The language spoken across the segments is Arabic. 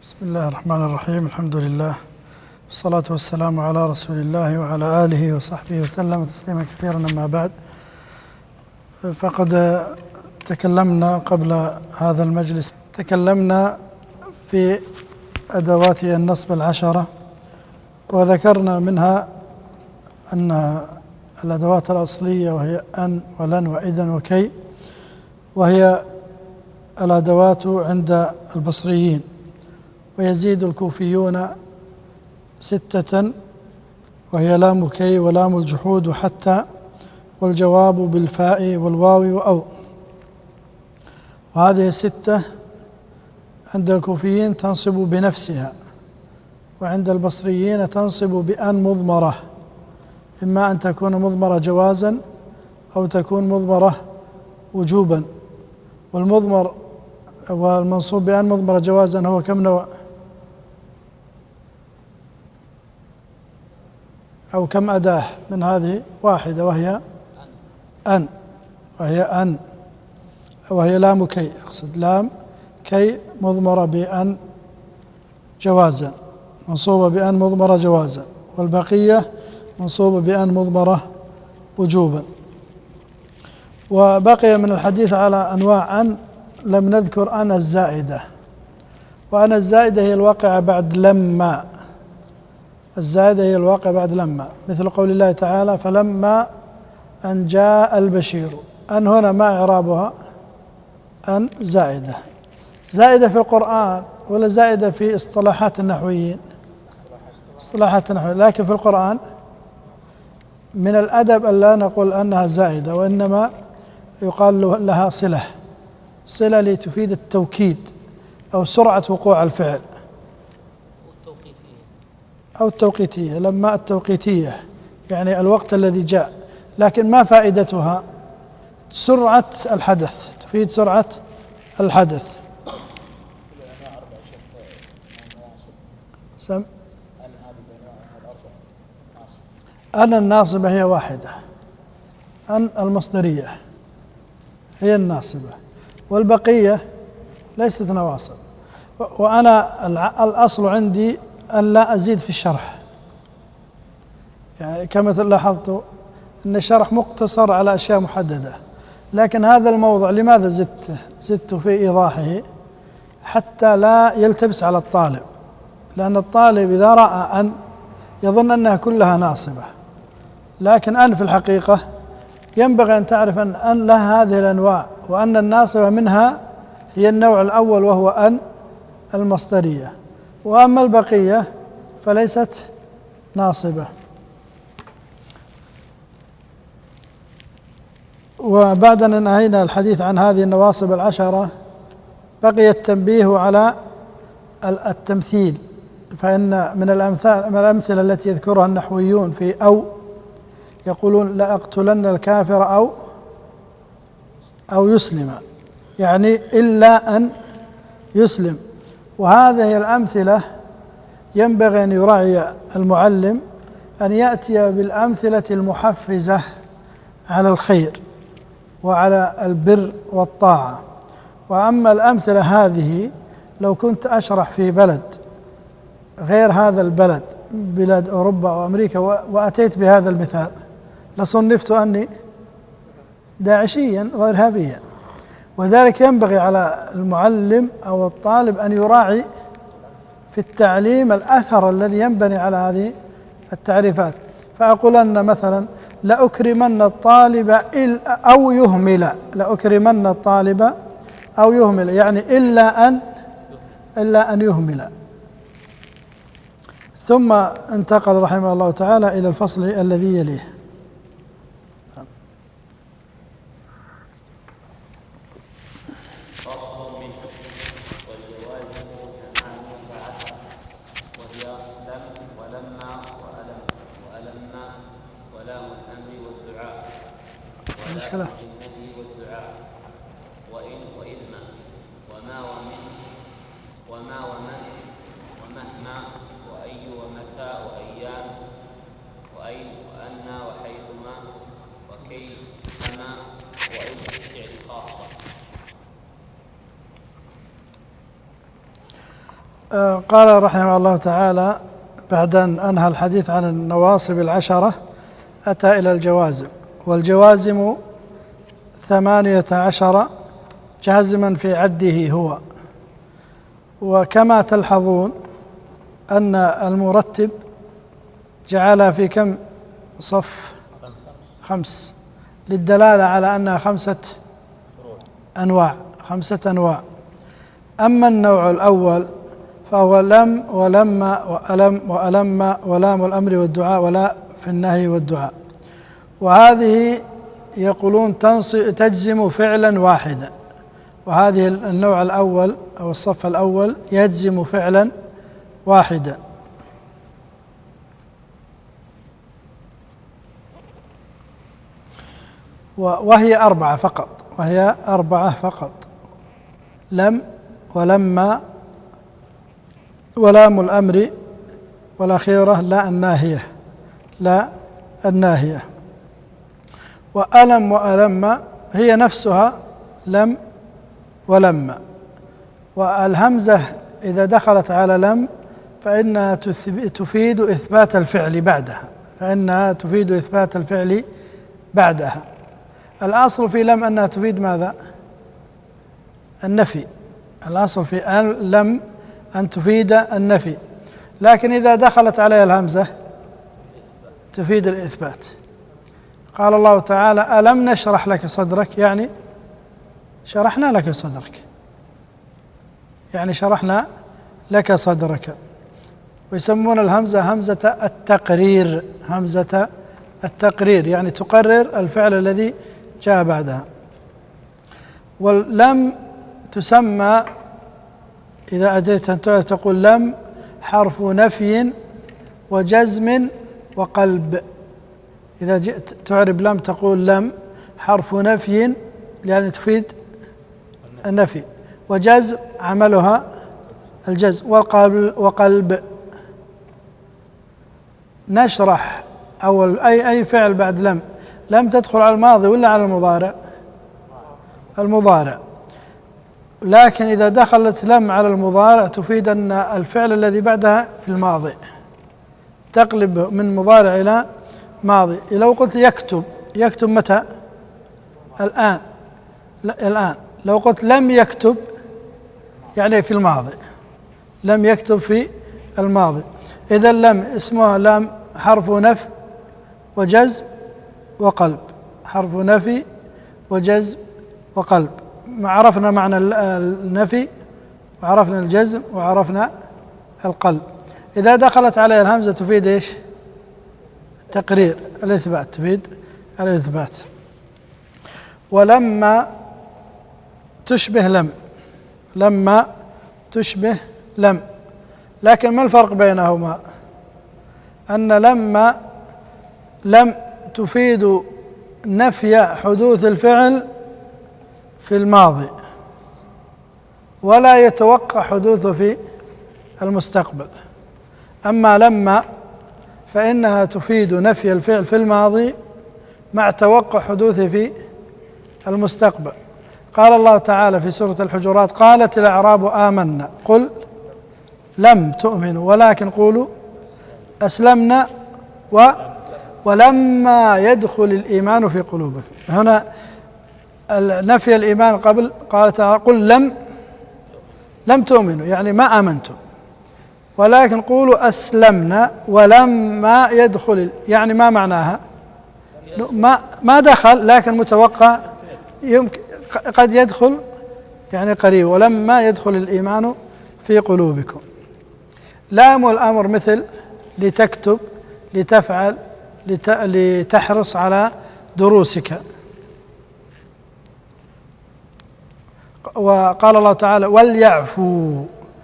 بسم الله الرحمن الرحيم. الحمد لله والصلاة والسلام على رسول الله وعلى آله وصحبه وسلم تسليما كثيرا. أما بعد، فقد تكلمنا قبل هذا المجلس في أدوات النصب العشرة، وذكرنا منها أن الأدوات الأصلية وهي أن ولن وإذن وكي، وهي الأدوات عند البصريين، ويزيد الكوفيون 6، وهي لام كي ولام الجحود وحتى والجواب بالفاء والواو وأو. وهذه 6 عند الكوفيين تنصب بنفسها، وعند البصريين تنصب بأن مضمرة، إما أن تكون مضمرة جوازا أو تكون مضمرة وجوبا. والمضمر والمنصوب بأن مضمرة جوازا هو كم نوع أو كم أداة من هذه؟ واحدة، وهي أن، وهي لام كي، أقصد لام كي مضمرة بأن جوازا، منصوبة بأن مضمرة جوازا، والبقية منصوبة بأن مضمرة وجوبا. وبقي من الحديث على أنواع أن لم نذكر أن الزائدة، وأن الزائدة هي الواقعة بعد لما، الزائدة هي الواقعة بعد لما، مثل قول الله تعالى فلما أن جاء البشير. أن هنا ما إعرابها؟ أن زائدة، زائدة في القرآن ولا زائدة في اصطلاحات النحويين؟ اصطلاحات النحويين، لكن في القرآن من الأدب أن لا نقول أنها زائدة، وإنما يقال لها صلة لتفيد التوكيد أو سرعة وقوع الفعل، أو التوقيتية، لما التوقيتية يعني الوقت الذي جاء، لكن ما فائدتها؟ سرعة الحدث، تفيد سرعة الحدث. أن الناصبة هي واحدة، أن المصدرية هي الناصبة، والبقية ليست نواصب. وأنا الأصل عندي أن لا أزيد في الشرح، يعني كما لاحظت أن الشرح مقتصر على أشياء محددة، لكن هذا الموضوع لماذا زدت في إيضاحه؟ حتى لا يلتبس على الطالب، لأن الطالب إذا رأى أن يظن أنها كلها ناصبة، لكن أن في الحقيقة ينبغي أن تعرف أن لها هذه الأنواع، وأن الناصبة منها هي النوع الأول وهو أن المصدرية، وأما البقية فليست ناصبة. وبعد أن انتهينا الحديث عن هذه النواصب العشرة، بقي التنبيه على التمثيل، فإن من الأمثلة التي يذكرها النحويون في أو يقولون لأقتلن الكافر أو يسلم، يعني إلا أن يسلم. وهذه الأمثلة ينبغي أن يراعي المعلم أن يأتي بالأمثلة المحفزة على الخير وعلى البر والطاعة. وأما الأمثلة هذه لو كنت أشرح في بلد غير هذا البلد، بلاد أوروبا أو أمريكا، وأتيت بهذا المثال لصنفت أني داعشيا وإرهابيا. وذلك ينبغي على المعلم أو الطالب أن يراعي في التعليم الأثر الذي ينبني على هذه التعريفات. فأقولن مثلا لأكرمن الطالب أو يهمل، لأكرمن الطالب أو يهمل، يعني إلا أن يهمل. ثم انتقل رحمه الله تعالى إلى الفصل الذي يليه. مشكلة. وإن وإذما وما ومن وما ومن ومهما وأي ومتى وأيام وأين وأنا وحيثما وكي فما وإذ الفعل خاصة. قال رحمه الله تعالى بعد أن أنهى الحديث عن النواصب العشرة أتى إلى الجوازم، والجوازم 18 جازما في عده هو. وكما تلحظون أن المرتب جعلها في كم صف؟ 5، للدلالة على أنها 5 أنواع. أما النوع الأول فهو لم ولما وألم وألم ولام الأمر والدعاء ولا في النهي والدعاء، وهذه يقولون تجزم فعلا واحدا. وهذه النوع الأول أو الصف الأول يجزم فعلا واحدا. وهي 4 فقط، لم ولما ولام الأمر والأخيرة لا الناهية. وألم وألم هي نفسها لم ولما. والهمزة إذا دخلت على لم فإنها تفيد إثبات الفعل بعدها. الأصل في لم أنها تفيد ماذا؟ النفي. الأصل في لم أن تفيد النفي، لكن إذا دخلت عليها الهمزة تفيد الإثبات. قال الله تعالى: ألم نشرح لك صدرك، يعني شرحنا لك صدرك. ويسمون الهمزة همزة التقرير، يعني تقرر الفعل الذي جاء بعدها. ولم تسمى إذا أتيت أن تقول لم حرف نفي وجزم وقلب. إذا جئت تعرب لم تقول لم حرف نفي يعني تفيد النفي، وجزم عملها الجزم، وقلب. نشرح أول أي فعل بعد لم تدخل على الماضي ولا على المضارع. لكن إذا دخلت لم على المضارع تفيد أن الفعل الذي بعدها في الماضي، تقلب من مضارع إلى ماضي. لو قلت يكتب متى؟ الآن. لو قلت لم يكتب يعني في الماضي، لم يكتب في الماضي. إذا لم اسمها لم حرف نفي وجزم وقلب، حرف نفي وجزم وقلب. عرفنا معنى النفي وعرفنا الجزم وعرفنا القلب. إذا دخلت عليها الهمزة تفيد إيش؟ تقرير، الإثبات، تفيد الإثبات. ولما تشبه لم، لكن ما الفرق بينهما؟ أن لم تفيد نفي حدوث الفعل في الماضي ولا يتوقع حدوثه في المستقبل. أما لما فإنها تفيد نفي الفعل في الماضي مع توقع حدوثه في المستقبل. قال الله تعالى في سورة الحجرات: قالت الأعراب آمنا قل لم تؤمنوا ولكن قولوا أسلمنا ولما يدخل الإيمان في قلوبكم. هنا نفي الإيمان قبل، قال تعالى: قل لم تؤمنوا يعني ما آمنتم، ولكن قولوا أسلمنا ولما يدخل، يعني ما معناها؟ ما دخل لكن متوقع، يمكن قد يدخل يعني قريب. ولما يدخل الإيمان في قلوبكم. لام الأمر مثل لتكتب، لتفعل، لتحرص على دروسك. وقال الله تعالى: وليعفوا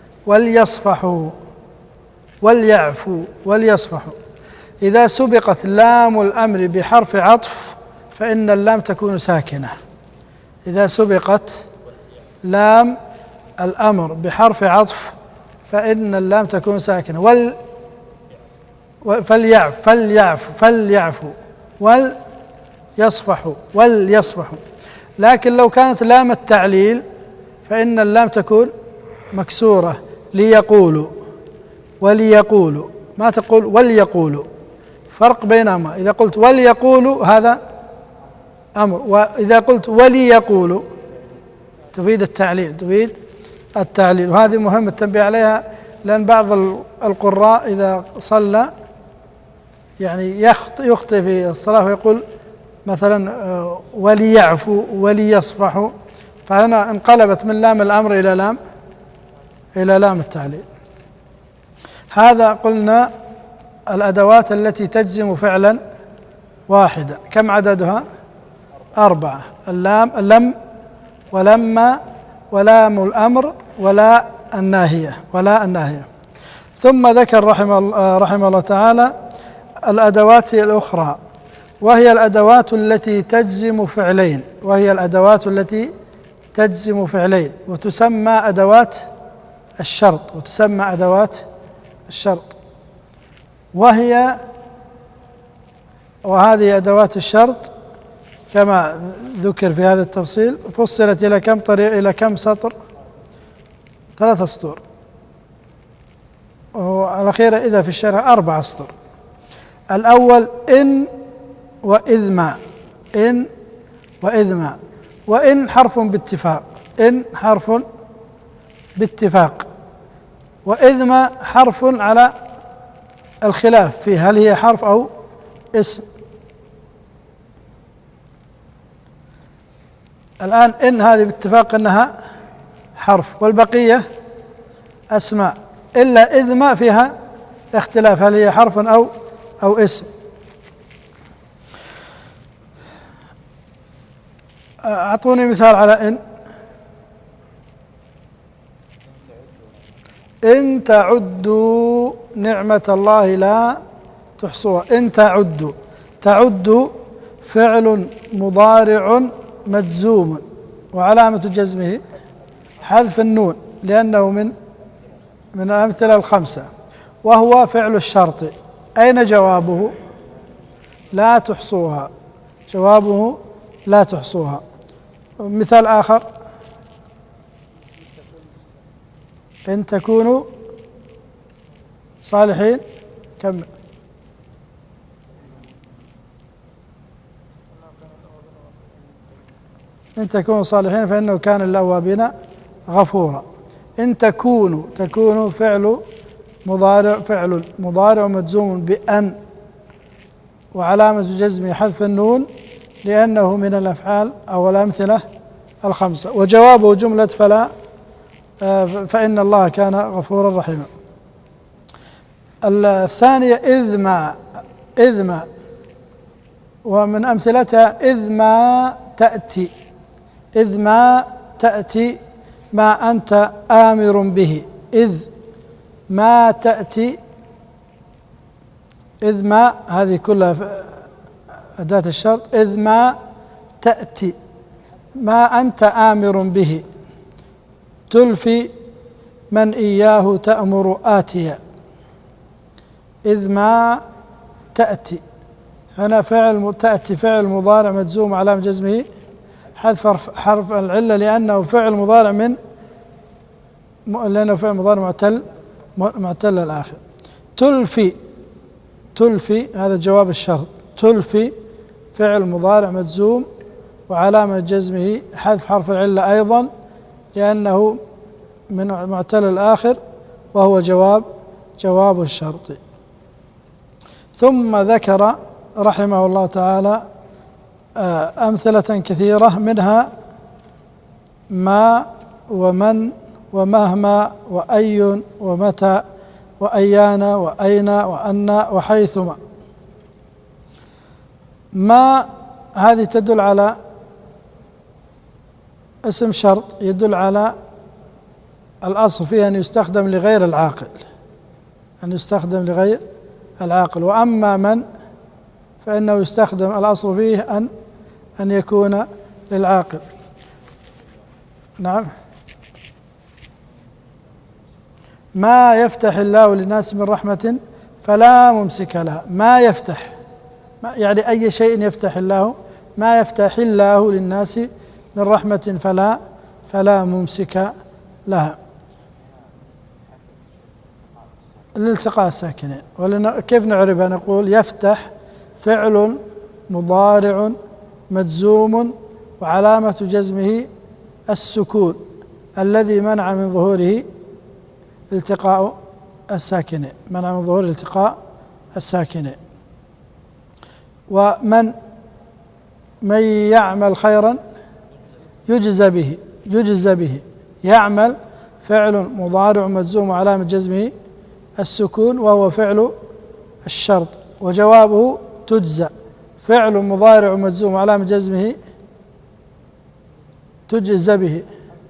وليصفحوا. إذا سبقت لام الأمر بحرف عطف فإن اللام تكون ساكنة. إذا سبقت لام الأمر بحرف عطف فإن اللام تكون ساكنة. فليعفوا وليصفحوا. لكن لو كانت لام التعليل فإن اللام تكون مكسورة ليقولوا وليقولوا، ما تقول وليقولوا، فرق بينهما. إذا قلت وليقولوا هذا أمر، وإذا قلت وليقولوا تفيد التعليل، وهذه مهم التنبيه عليها، لأن بعض القراء إذا صلى يعني يخطئ في الصلاة ويقول مثلا وليعفوا وليصفحوا، فهنا انقلبت من لام الأمر إلى لام التعليل. هذا قلنا الأدوات التي تجزم فعلا واحدا. كم عددها؟ 4: اللم ولما ولام الأمر ولا الناهية. ثم ذكر رحمه الله تعالى الأدوات الأخرى، وهي الأدوات التي تجزم فعلين، وتسمى أدوات الشرط، وهذه أدوات الشرط كما ذكر في هذا التفصيل فصلت إلى كم سطر؟ 3 سطور، والأخيرة إذا في الشرح 4 سطور. الأول إن وإذ ما، وإن حرف باتفاق، وإذ ما حرف على الخلاف فيه، هل هي حرف أو اسم. الآن إن هذه باتفاق أنها حرف، والبقية أسماء، إلا إذ ما فيها اختلاف هل هي حرف أو اسم. أعطوني مثال على إن تعدوا نعمة الله لا تحصوها. إن تعد فعل مضارع مجزوم، وعلامة جزمه حذف النون لأنه من الأمثلة الخمسة، وهو فعل الشرط. أين جوابه؟ لا تحصوها. جوابه لا تحصوها. مثال آخر: إن تكونوا صالحين. كمل. إن تكونوا صالحين فإنه كان للأوابين غفورا. إن تكونوا فعل مضارع مجزوم بأن، وعلامة جزمه حذف النون لأنه من الأفعال أو الأمثلة الخمسة، وجوابه جملة فإن الله كان غفورا رحيما. الثانية إذ ما، ومن أمثلتها إذ ما تأتي ما أنت آمر به. إذ ما هذه كلها أداة الشرط. إذ ما تأتي ما أنت آمر به، تلفي من إياه تأمر آتيا. إذ ما تأتي، هنا تأتي فعل مضارع مجزوم علامة جزمه حذف حرف العلة لأنه فعل مضارع معتل الآخر. تلفي هذا جواب الشرط. تلفي فعل مضارع مجزوم وعلامة جزمه حذف حرف العلة أيضا لأنه من معتل الآخر، وهو جواب الشرط. ثم ذكر رحمه الله تعالى أمثلة كثيرة، منها ما ومن ومهما وأي ومتى وأيان وأين وأن وحيثما. ما هذه تدل على اسم شرط، يدل على الأصل فيه أن يستخدم لغير العاقل، وأما من فإنه يستخدم الأصل فيه أن يكون للعاقل. نعم. ما يفتح الله للناس من رحمة فلا ممسك لها. ما يفتح يعني أي شيء يفتح الله، ما يفتح الله للناس من رحمة فلا ممسك لها. لالتقاء الساكنين. كيف نعربها؟ نقول يفتح فعل مضارع مجزوم وعلامة جزمه السكون الذي منع من ظهوره التقاء الساكنين، منع من ظهور التقاء الساكنين. ومن يعمل خيرا يجزى به يعمل فعل مضارع مجزوم وعلامة جزمه السكون وهو فعل الشرط، وجوابه تجزى فعل مضارع مجزوم وعلامة جزمه تجزى به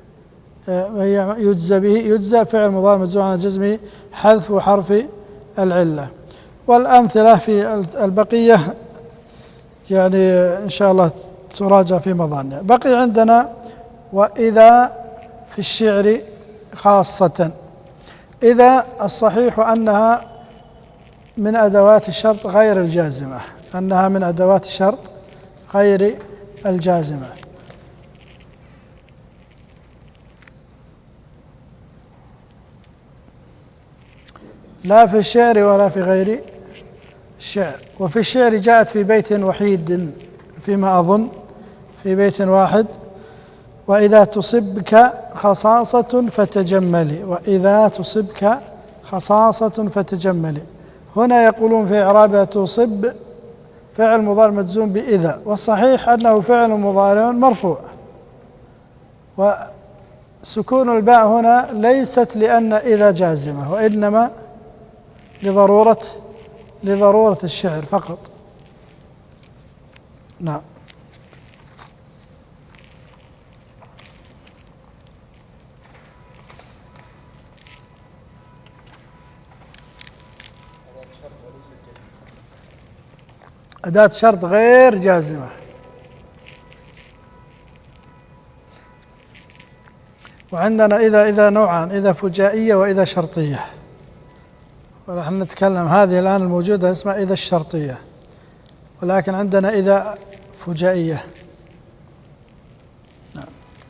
يجزى فعل مضارع مجزوم وعلامة جزمه حذف حرف العلة. والأمثلة في البقية يعني إن شاء الله تراجع في مضانها. بقي عندنا وإذا في الشعر خاصة. إذا الصحيح أنها من أدوات الشرط غير الجازمة، أنها من أدوات الشرط غير الجازمة. لا في الشعر ولا في غير الشعر. وفي الشعر جاءت في بيت وحيد فيما أظن، في بيت واحد: وإذا تصبك خصاصة فتجملي، وإذا تصبك خصاصة فتجملي. هنا يقولون في إعرابها تصب فعل مضارع مجزوم بإذا، والصحيح أنه فعل مضارع مرفوع، وسكون الباء هنا ليست لأن إذا جازمة، وإنما لضرورة الشعر فقط. نعم. أداة شرط غير جازمة. وعندنا إذا نوعان: إذا فجائية وإذا شرطية. ونحن نتكلم هذه الآن الموجودة اسمها إذا الشرطية، ولكن عندنا إذا فجائية. نعم.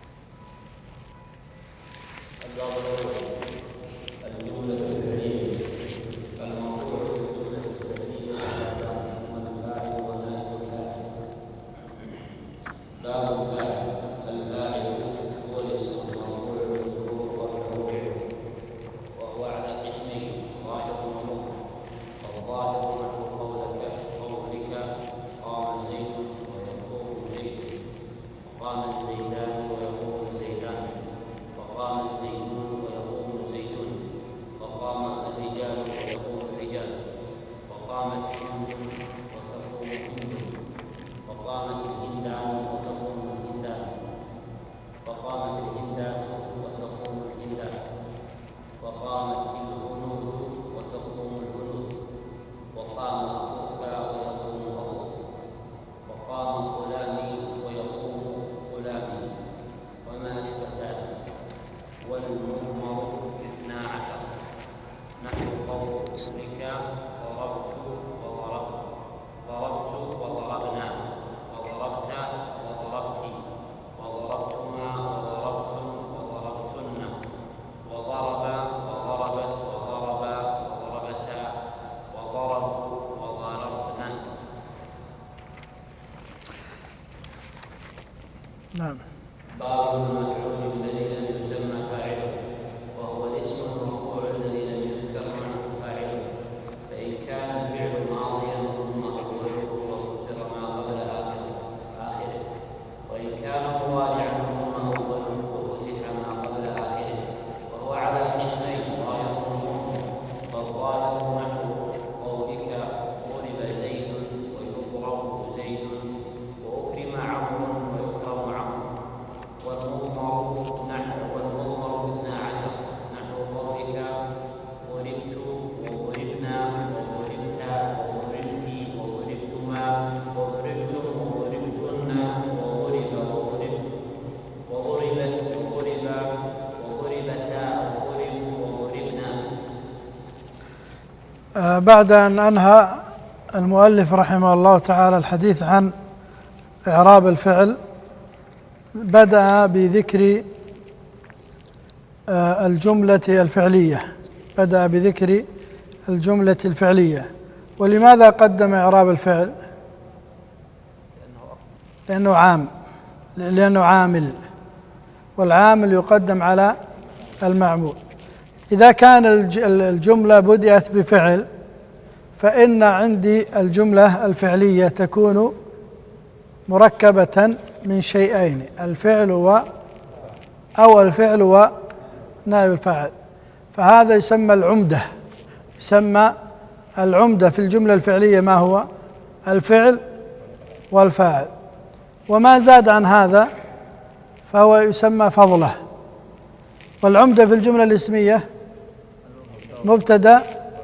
نعم. باب المفعول الذي لم يسمى فاعله، وهو الاسم المرفوع الذي لم يذكر عنه فاعله، فإن كان الفعل ماضيا ثم أوله وكسر ما قبل آخره، وإن كان مضارعا ثم أوله وفتح ما قبل آخره، وهو على القسمين ظاهره فالظاهر نحو قولك ضرب زيد ويضرب زيد وأكرم عمرو ويكرم عمرو، والمضمر اثنا عشر نحو قولك ضربت وضربنا وضربت وضربت وضربتما وضربتم وضربتن وضرب وضربت وضرب وضربتا وضرب وضربنا. بعد أن أنهى المؤلف رحمه الله تعالى الحديث عن إعراب الفعل، بدأ بذكر الجملة الفعلية، بدأ بذكر الجملة الفعلية. ولماذا قدم إعراب الفعل؟ لأنه عامل، والعامل يقدم على المعمول. إذا كان الجملة بدأت بفعل فإن عندي الجملة الفعلية تكون مركبة من شيئين، الفعل ونائب الفاعل، فهذا يسمى العمدة في الجملة الفعلية. ما هو؟ الفعل والفاعل، وما زاد عن هذا فهو يسمى فضله. والعمدة في الجملة الاسمية المبتدأ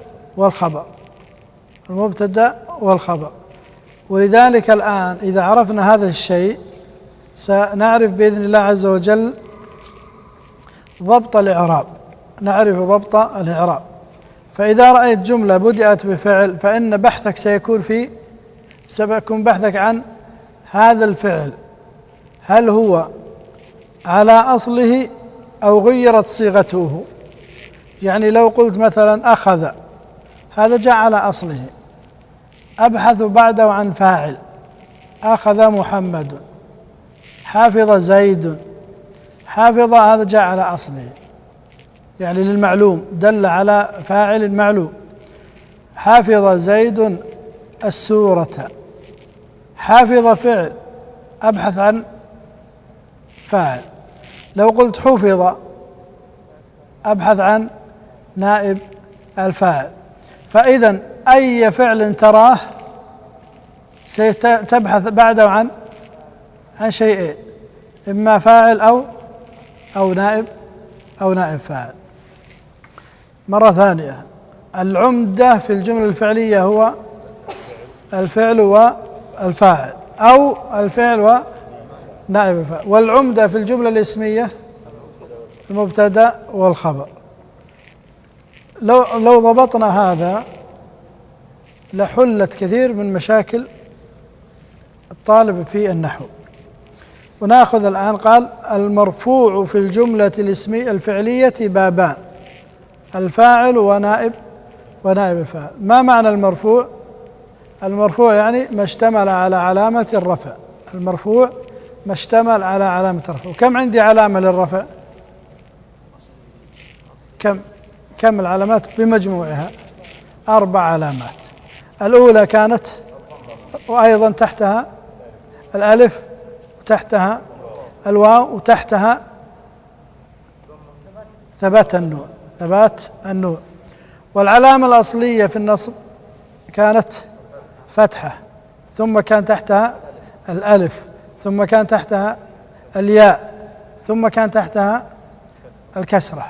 والخبر. ولذلك الآن إذا عرفنا هذا الشيء سنعرف بإذن الله عز وجل ضبط الإعراب. فإذا رأيت جملة بدأت بفعل فإن بحثك سيكون بحثك عن هذا الفعل، هل هو على أصله أو غيرت صيغته. يعني لو قلت مثلا أخذ، هذا جاء على أصله، أبحث بعده عن فاعل، أخذ محمد، حافظ زيد، حافظ، هذا جاء على أصله يعني للمعلوم، دل على فاعل معلوم. حافظ زيد السورة، حافظ فعل، أبحث عن فاعل. لو قلت حفظ أبحث عن نائب الفاعل. فإذا أي فعل تراه ستبحث بعده عن شيئين، إما فاعل أو نائب فاعل. مرة ثانية، العمدة في الجملة الفعلية هو الفعل والفاعل أو الفعل ونائب الفاعل، والعمدة في الجملة الاسمية المبتدأ والخبر. لو ضبطنا هذا لحلت كثير من مشاكل الطالب في النحو. ونأخذ الآن، قال المرفوع في الجملة الاسمية الفعلية بابان، الفاعل ونائب الفاعل. ما معنى المرفوع؟ المرفوع يعني ما اشتمل على علامة الرفع. المرفوع ما اشتمل على علامة الرفع. وكم عندي علامة للرفع؟ كم العلامات بمجموعها؟ 4 علامات. الأولى كانت وأيضا تحتها الألف، وتحتها الواو، وتحتها ثبات النون. والعلامة الأصلية في النصب كانت فتحة، ثم كان تحتها الألف، ثم كان تحتها الياء، ثم كان تحتها الكسرة،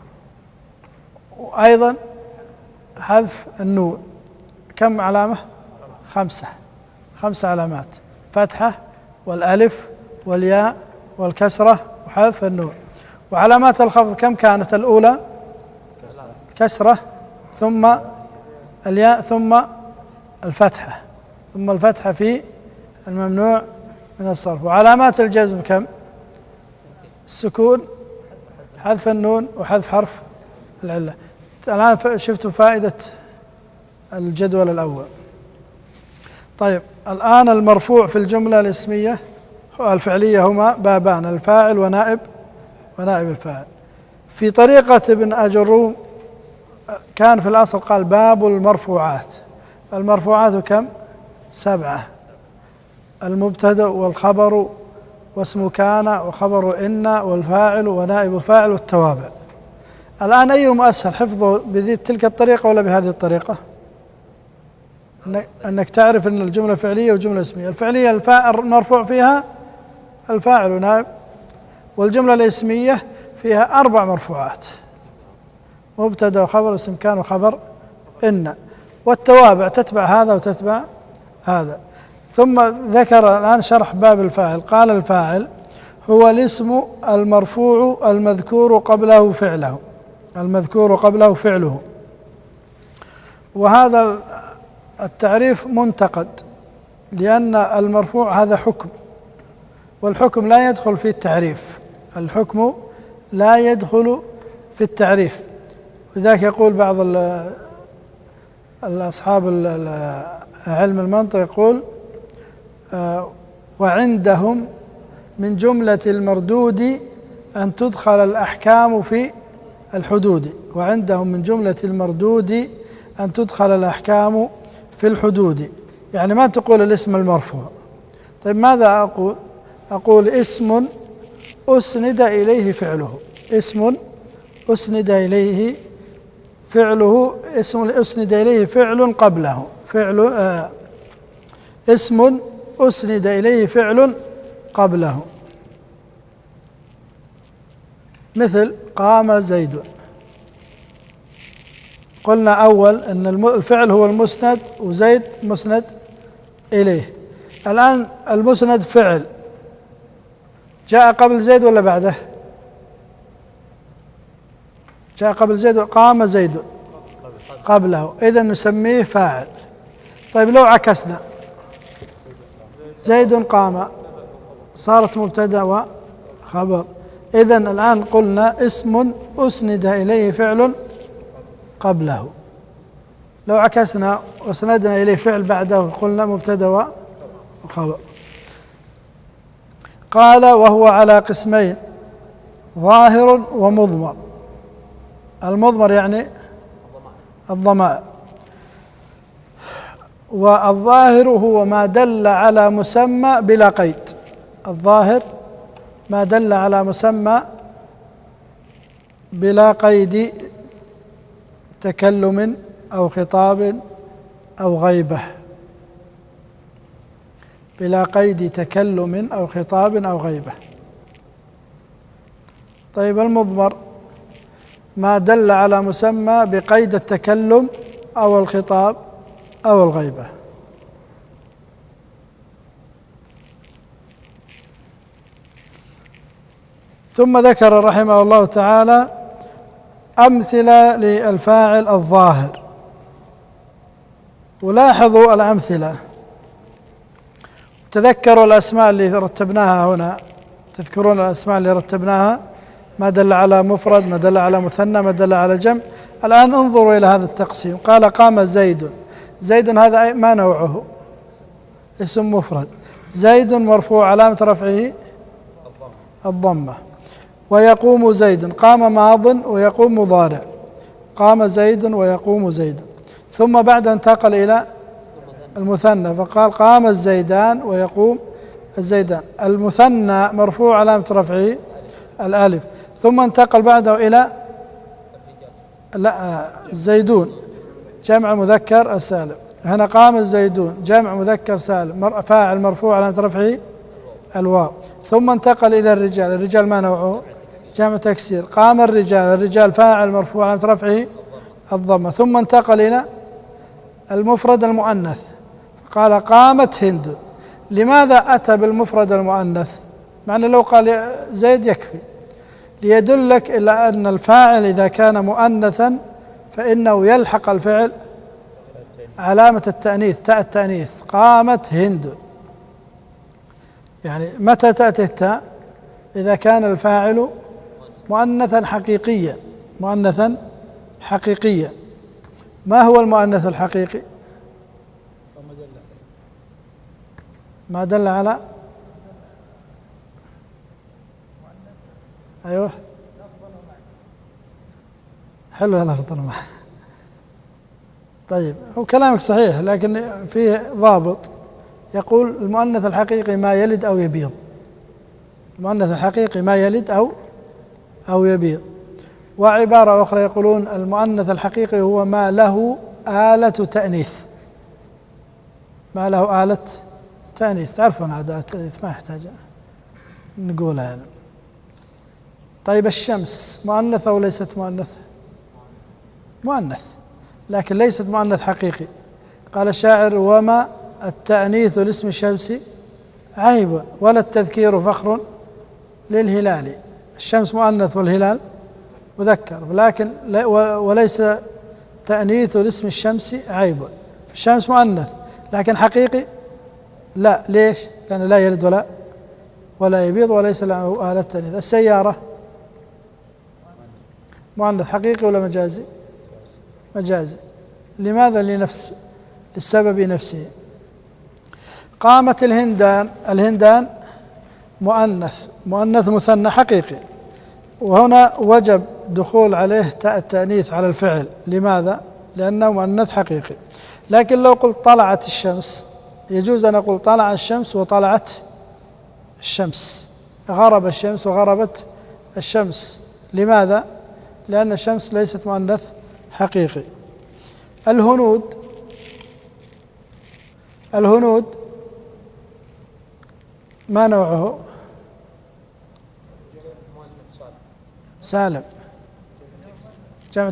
وأيضا حذف النون. كم علامة؟ 5 علامات: فتحة والألف والياء والكسرة وحذف النون. وعلامات الخفض كم كانت؟ الأولى الكسرة، ثم الياء، ثم الفتحة في الممنوع من الصرف. وعلامات الجزم كم؟ السكون، حذف النون، وحذف حرف العلة. الآن شفتوا فائدة الجدول الأول. طيب، الآن المرفوع في الجملة الاسمية الفعلية هما بابان، الفاعل ونائب الفاعل. في طريقة ابن أجروم كان في الأصل قال باب المرفوعات. المرفوعات كم؟ 7: المبتدأ والخبر واسم كان وخبر إن والفاعل ونائب الفاعل والتوابع. الآن أيهما أسهل حفظه، بتلك الطريقة ولا بهذه الطريقة؟ أنك تعرف أن الجملة فعلية وجملة اسمية. الفعلية المرفوع فيها الفاعل ونائب، والجملة الاسمية فيها 4 مرفوعات: مبتدأ وخبر اسم كان وخبر إن، والتوابع تتبع هذا وتتبع هذا. ثم ذكر الآن شرح باب الفاعل. قال الفاعل هو الاسم المرفوع المذكور قبله فعله. وهذا التعريف منتقد، لأن المرفوع هذا حكم، والحكم لا يدخل في التعريف. لذلك يقول بعض أصحاب علم المنطق يقول وعندهم من جملة المردود أن تدخل الأحكام في الحدود. وعندهم من جملة المردود أن تدخل الأحكام في الحدود، يعني ما تقول الاسم المرفوع. طيب ماذا أقول؟ أقول اسم أسند إليه فعله، اسم أسند إليه فعله، اسم أسند إليه فعل قبله، اسم أسند إليه فعل قبله، مثل قام زيد. قلنا أول أن الفعل هو المسند وزيد مسند إليه. الآن المسند فعل جاء قبل زيد ولا بعده؟ جاء قبل زيد، قام زيد قبله، إذن نسميه فاعل. طيب لو عكسنا زيد قام صارت مبتدأ وخبر، إذن الآن قلنا اسم أسند إليه فعل قبله. لو عكسنا وسندنا إليه فعل بعده قلنا مبتدأ وخبر. قال وهو على قسمين ظاهر ومضمر. المضمر يعني الضمائر، والظاهر هو ما دل على مسمى بلا قيد. الظاهر ما دل على مسمى بلا قيد تكلم أو خطاب أو غيبة، بلا قيد تكلم أو خطاب أو غيبة. طيب المضمر ما دل على مسمى بقيد التكلم أو الخطاب أو الغيبة. ثم ذكر رحمه الله تعالى أمثلة للفاعل الظاهر. ولاحظوا الأمثلة، تذكروا الأسماء اللي رتبناها هنا، تذكرون الأسماء اللي رتبناها، ما دل على مفرد، ما دل على مثنى، ما دل على جمع. الآن انظروا إلى هذا التقسيم. قال قام زيد، زيد هذا ما نوعه؟ اسم مفرد. زيد مرفوع علامة رفعه الضمة. ويقوم زيد، قام ماض ويقوم مضارع، قام زيد ويقوم زيد. ثم بعد انتقل إلى المثنى فقال قام الزيدان ويقوم الزيدان. المثنى مرفوع علامة رفعه الألف. ثم انتقل بعده إلى الزيدون جمع مذكر السالم. هنا قام الزيدون جمع مذكر سالم، فاعل مرفوع علامة رفعه الواو. ثم انتقل إلى الرجال، الرجال ما نوعه؟ جمع تكسير. قام الرجال، الرجال فاعل مرفوع علامة رفعه الضمة. ثم انتقل إلى المفرد المؤنث قال قامت هند. لماذا أتى بالمفرد المؤنث؟ معنى لو قال زيد يكفي، ليدلك إلى أن الفاعل إذا كان مؤنثا فإنه يلحق الفعل علامة التأنيث، تاء التأنيث. قامت هند، يعني متى تأتي التاء؟ إذا كان الفاعل مؤنثا حقيقيا، مؤنثا حقيقيا. ما هو المؤنث الحقيقي؟ ما دل على أيوه حلو لفظ معه. طيب هو كلامك صحيح، لكن فيه ضابط يقول المؤنث الحقيقي ما يلد أو يبيض. المؤنث الحقيقي ما يلد أو يبيض. وعبارة أخرى يقولون المؤنث الحقيقي هو ما له آلة تأنيث، ما له آلة تأنيث. تعرفون عادة التأنيث ما يحتاج نقولها يعني. طيب الشمس مؤنث أو ليست مؤنث؟ مؤنث، لكن ليست مؤنث حقيقي. قال الشاعر وما التأنيث لاسم الشمس عيب ولا التذكير فخر للهلال. الشمس مؤنث والهلال مذكر، لكن وليس تأنيث لاسم الشمس عيب. الشمس مؤنث لكن حقيقي لا. ليش؟ لأنه لا يلد ولا يبيض وليس له آلة تأنيث. السيارة مؤنث حقيقي ولا مجازي؟ مجازي. لماذا؟ للسبب نفسه. قامت الهندان مؤنث مثنى حقيقي، وهنا وجب دخول عليه تاء التأنيث على الفعل. لماذا؟ لأنه مؤنث حقيقي. لكن لو قلت طلعت الشمس يجوز أن أقول طلع الشمس وطلعت الشمس، غرب الشمس وغربت الشمس. لماذا؟ لأن الشمس ليست مؤنث حقيقي. الهنود ما نوعه؟ سالم، جمع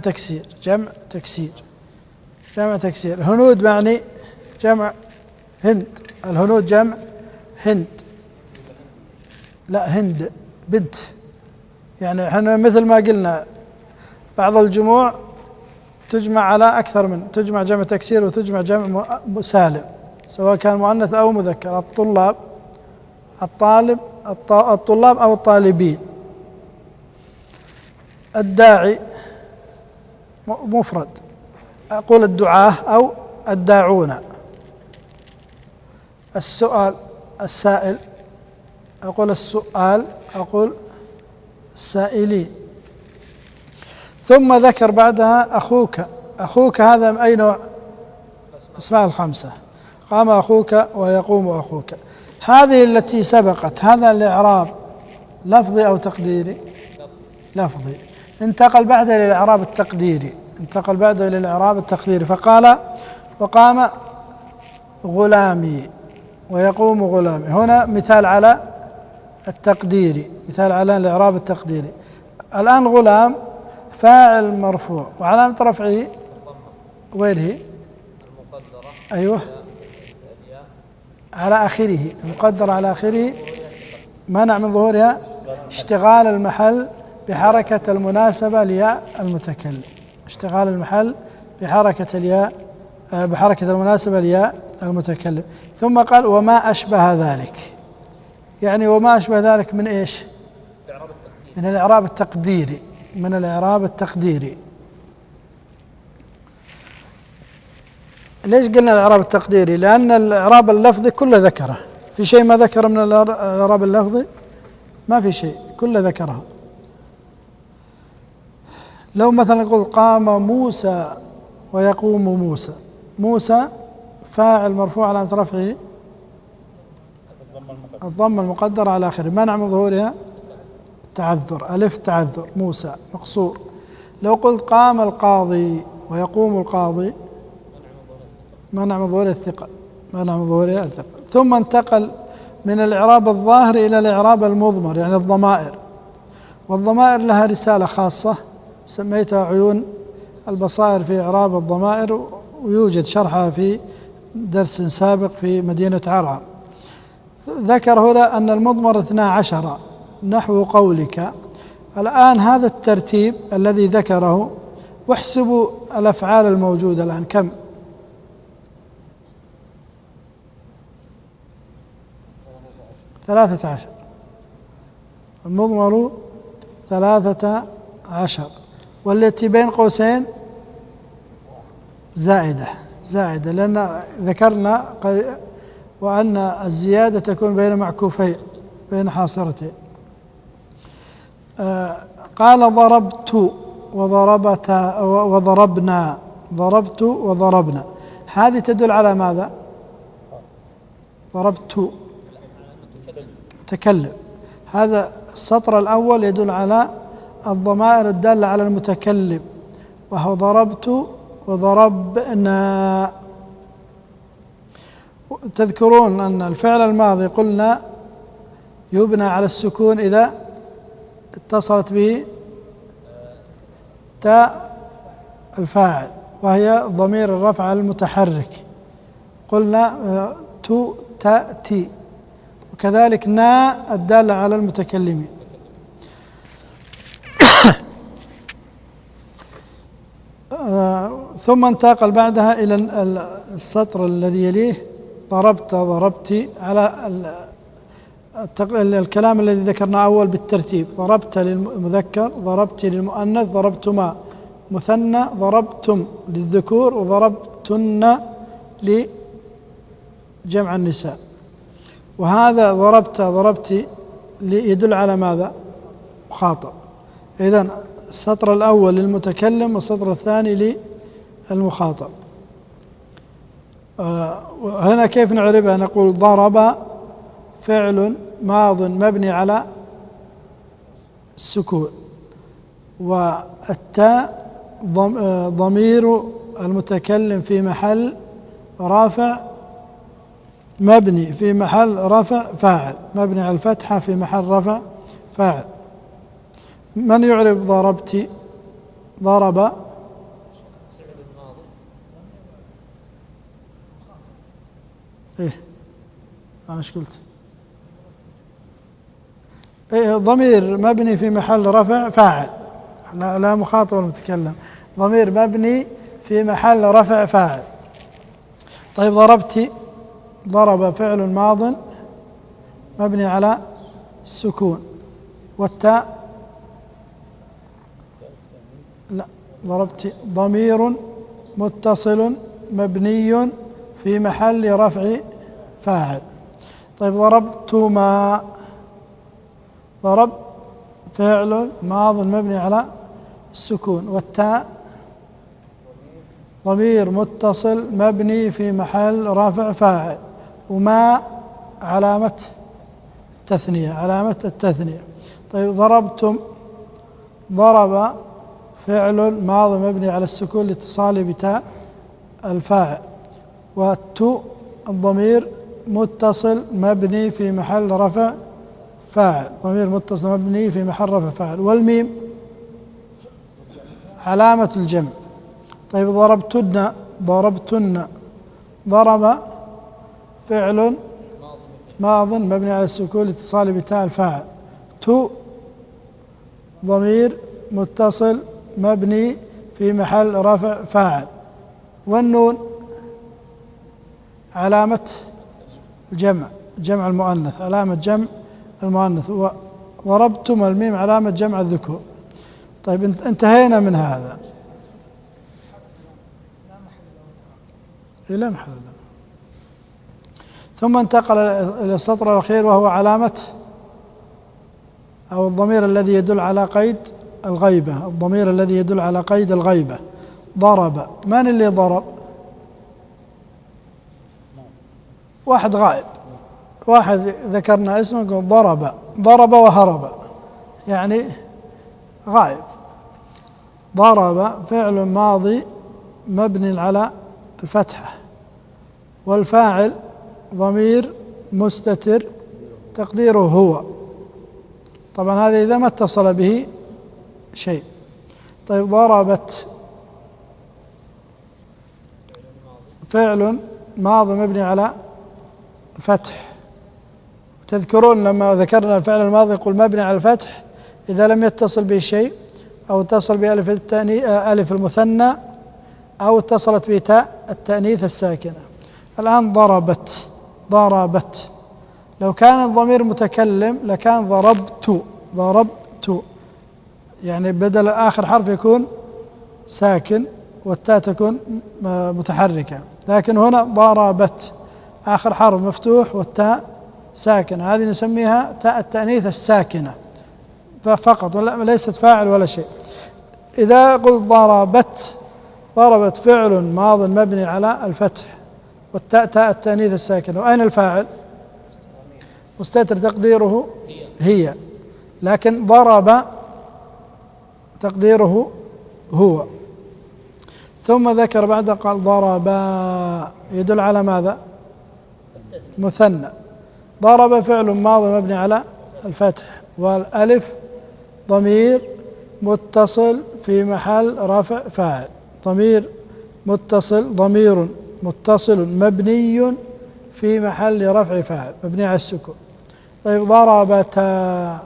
تكسير. هنود معني جمع هند. الهنود جمع هند، لا هند بنت. يعني احنا مثل ما قلنا بعض الجموع تجمع على أكثر من، تجمع جمع تكسير وتجمع جمع سالم، سواء كان مؤنث أو مذكر. الطلاب أو الطالبين. الداعي مفرد، أقول الدعاة أو الداعون. السائل أقول السائلين. ثم ذكر بعدها أخوك هذا من أي نوع؟ أسماء الخمسة. قام أخوك ويقوم أخوك. هذه التي سبقت، هذا الإعراب لفظي أو تقديري؟ لفظي. انتقل بعده إلى الإعراب التقديري، فقال وقام غلامي ويقوم غلامي. هنا مثال على التقديري، مثال على الإعراب التقديري. الآن غلام فاعل مرفوع وعلامة رفعه وين هي؟ المقدرة. أيوه، على آخره، المقدرة على آخره، منع من ظهورها اشتغال المحل بحركة المناسبة لياء المتكلم. اشتغال المحل بحركة المناسبة لياء المتكلم. ثم قال وما أشبه ذلك. يعني وما أشبه ذلك من إيش؟ من الإعراب التقديري. ليش قلنا الإعراب التقديري؟ لأن الإعراب اللفظي كله ذكره. في شيء ما ذكر من الإعراب اللفظي؟ ما في شيء، كله ذكره. لو مثلا نقول قام موسى ويقوم موسى فاعل مرفوع علامة رفعه الضمة المقدرة على آخره، منع من ظهورها ألف تعذر. موسى مقصور. لو قلت قام القاضي ويقوم القاضي منع من ظهورها الثقل. ثم انتقل من الإعراب الظاهر إلى الإعراب المضمر، يعني الضمائر. والضمائر لها رسالة خاصة سميتها عيون البصائر في إعراب الضمائر، ويوجد شرحها في درس سابق في مدينة عرعر. ذكر هنا أن المضمر 12 نحو قولك. الآن هذا الترتيب الذي ذكره، واحسبوا الأفعال الموجودة الآن كم؟ 13. المضمر 13، والتي بين قوسين زائدة، لأن ذكرنا وأن الزيادة تكون بين معكوفين، بين حاصرتين. قال ضربت وضربنا. ضربت وضربنا، هذه تدل على ماذا؟ ضربت متكلم. هذا السطر الأول يدل على الضمائر الدالة على المتكلم، وهو ضربت وضربنا. تذكرون أن الفعل الماضي قلنا يبنى على السكون إذا اتصلت به تاء الفاعل، وهي ضمير الرفع المتحرك. قلنا تأتي، وكذلك نا الدالة على المتكلمين. ثم انتقل بعدها إلى السطر الذي يليه ضربت على الكلام الذي ذكرنا أول بالترتيب. ضربت للمذكر، ضربت للمؤنث، ضربتما مثنى، ضربتم للذكور، وضربتن لجمع النساء. وهذا ضربت يدل على ماذا؟ مخاطب. إذن السطر الأول للمتكلم والسطر الثاني للمخاطب. هنا كيف نعربها؟ نقول ضرب فعل ماض مبني على السكون، والتاء ضمير المتكلم في محل رافع مبني في محل رفع فاعل، مبني على الفتحة في محل رفع فاعل. من يعرب ضربت؟ ضرب أنا ايش قلت؟ ضمير مبني في محل رفع فاعل، لا مخاطب المتكلم، ضمير مبني في محل رفع فاعل. طيب ضربت، ضرب فعل ماض مبني على السكون، والتاء لا، ضربت ضمير متصل مبني في محل رفع فاعل. طيب ضربتما، ضرب فعل ماض مبني على السكون، والتاء ضمير متصل مبني في محل رفع فاعل، وما علامة التثنية. طيب ضربتم، ضرب فعل ماض مبني على السكون لاتصاله بتاء الفاعل، والتو الضمير متصل مبني في محل رفع فاعل، ضمير متصل مبني في محل رفع فاعل، والميم علامة الجمع. طيب ضربتن، ضرب فعل ماض مبني على السكون لاتصاله بتاء الفاعل، تو ضمير متصل مبني في محل رفع فاعل، والنون علامة جمع المؤنث، علامة جمع المؤنث، وضربتم الميم علامة جمع الذكور. طيب انتهينا من هذا إلى محل. ثم انتقل إلى السطر الأخير، وهو علامة أو الضمير الذي يدل على قيد الغيبة، الضمير الذي يدل على قيد الغيبة. ضرب، من اللي ضرب؟ واحد غائب، واحد ذكرنا اسمه نقول ضرب وهرب، يعني غائب. ضرب فعل ماضي مبني على الفتحة، والفاعل ضمير مستتر تقديره هو، طبعا هذا إذا ما اتصل به شيء. طيب ضربت فعل ماضي مبني على الفتح، تذكرون لما ذكرنا الفعل الماضي يقول مبني على الفتح إذا لم يتصل به شيء، أو اتصل بألف ألف المثنى، أو اتصلت بتاء التأنيث الساكنة. الآن ضربت لو كان الضمير متكلم لكان ضربت، يعني بدل آخر حرف يكون ساكن والتاء تكون متحركة، لكن هنا ضربت آخر حرف مفتوح والتاء ساكنة، هذه نسميها تاء التأنيث الساكنة فقط، ليست فاعل ولا شيء. إذا قلت ضربت فعل ماض مبني على الفتح، والتاء تاء التأنيث الساكنة، وأين الفاعل؟ مستتر تقديره هي، لكن ضرب تقديره هو. ثم ذكر بعد قال ضربا، يدل على ماذا؟ مثنى. ضرب فعل ماضي مبني على الفتح، والألف ضمير متصل في محل رفع فاعل، ضمير متصل مبني في محل رفع فاعل مبني على السكون. طيب ضربتا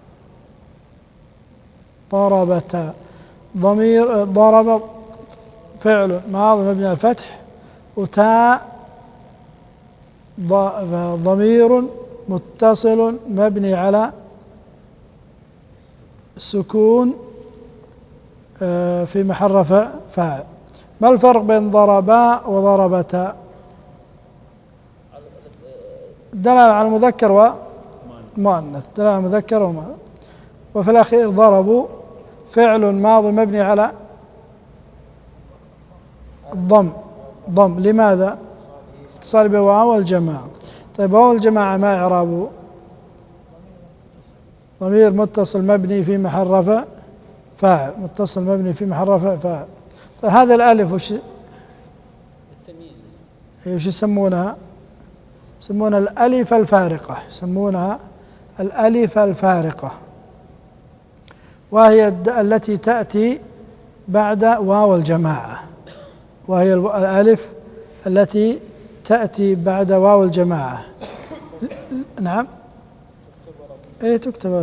ضرب فعل ماضي مبني على الفتح، وتاء ضمير متصل مبني على السكون في محل رفع فاعل. ما الفرق بين ضربا وضربتا؟ دلالة على المذكر ومؤنث، دلالة على المذكر ومؤنث. وفي الأخير ضربوا فعل ماضي مبني على الضم. لماذا؟ اتصال بواو الجماعة. طيب واو الجماعة ما إعرابه؟ ضمير متصل مبني في محل رفع فاعل، متصل مبني في محل رفع فاعل. فهذا الألف وش يسمونها؟ يسمونها الألف الفارقة، يسمونها الألف الفارقة، وهي التي تأتي بعد واو الجماعة، وهي الألف التي تأتي بعد واو الجماعة. نعم، تكتب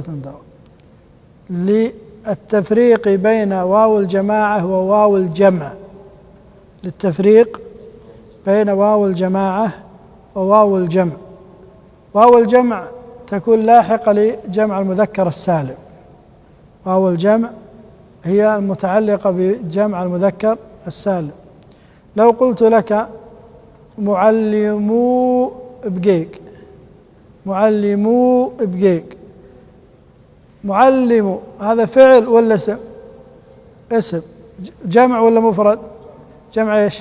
للتفريق بين واو الجماعة وواو الجمع، للتفريق بين واو الجماعة وواو الجمع. واو الجمع تكون لاحقة لجمع المذكر السالم، واو الجمع هي المتعلقة بجمع المذكر السالم. لو قلت لك معلمو بقيق، معلمو بقيق، معلم هذا فعل ولا اسم؟ اسم. جمع ولا مفرد؟ جمع ايش؟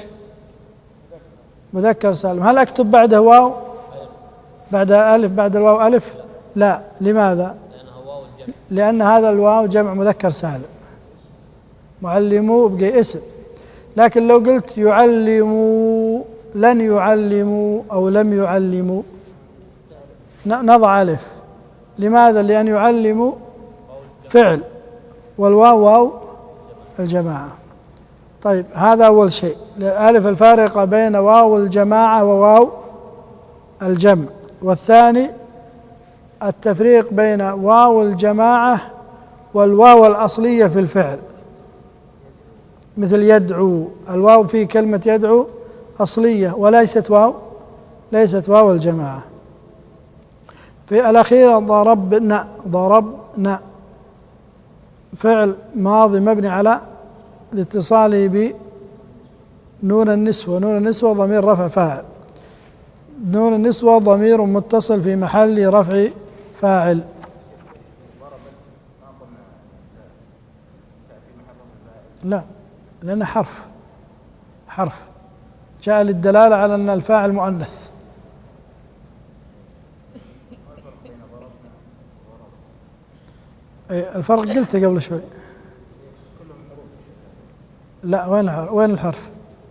مذكر سالم. هل اكتب بعده واو؟ بعد ألف، بعد الواو ألف؟ لا. لماذا؟ لأن هذا الواو جمع مذكر سالم. معلمو بقي اسم. لكن لو قلت يعلموا، لن يعلموا أو لم يعلموا، نضع ألف. لماذا؟ لأن يعلموا فعل والواو واو الجماعة. طيب هذا أول شيء، الألف الفارقة بين واو الجماعة وواو الجمع. والثاني التفريق بين واو الجماعة والواو الأصلية في الفعل، مثل يدعو، الواو في كلمة يدعو أصلية وليست واو الجماعة. في الأخيرة ضربنا فعل ماضي مبني على الاتصال بنون النسوة. نون النسوة ضمير رفع فاعل، نون النسوة ضمير متصل في محل رفع فاعل. لا، لأنه حرف جاء للدلالة على أن الفاعل مؤنث. الفرق قلته قبل شوي. لا، وين الحرف؟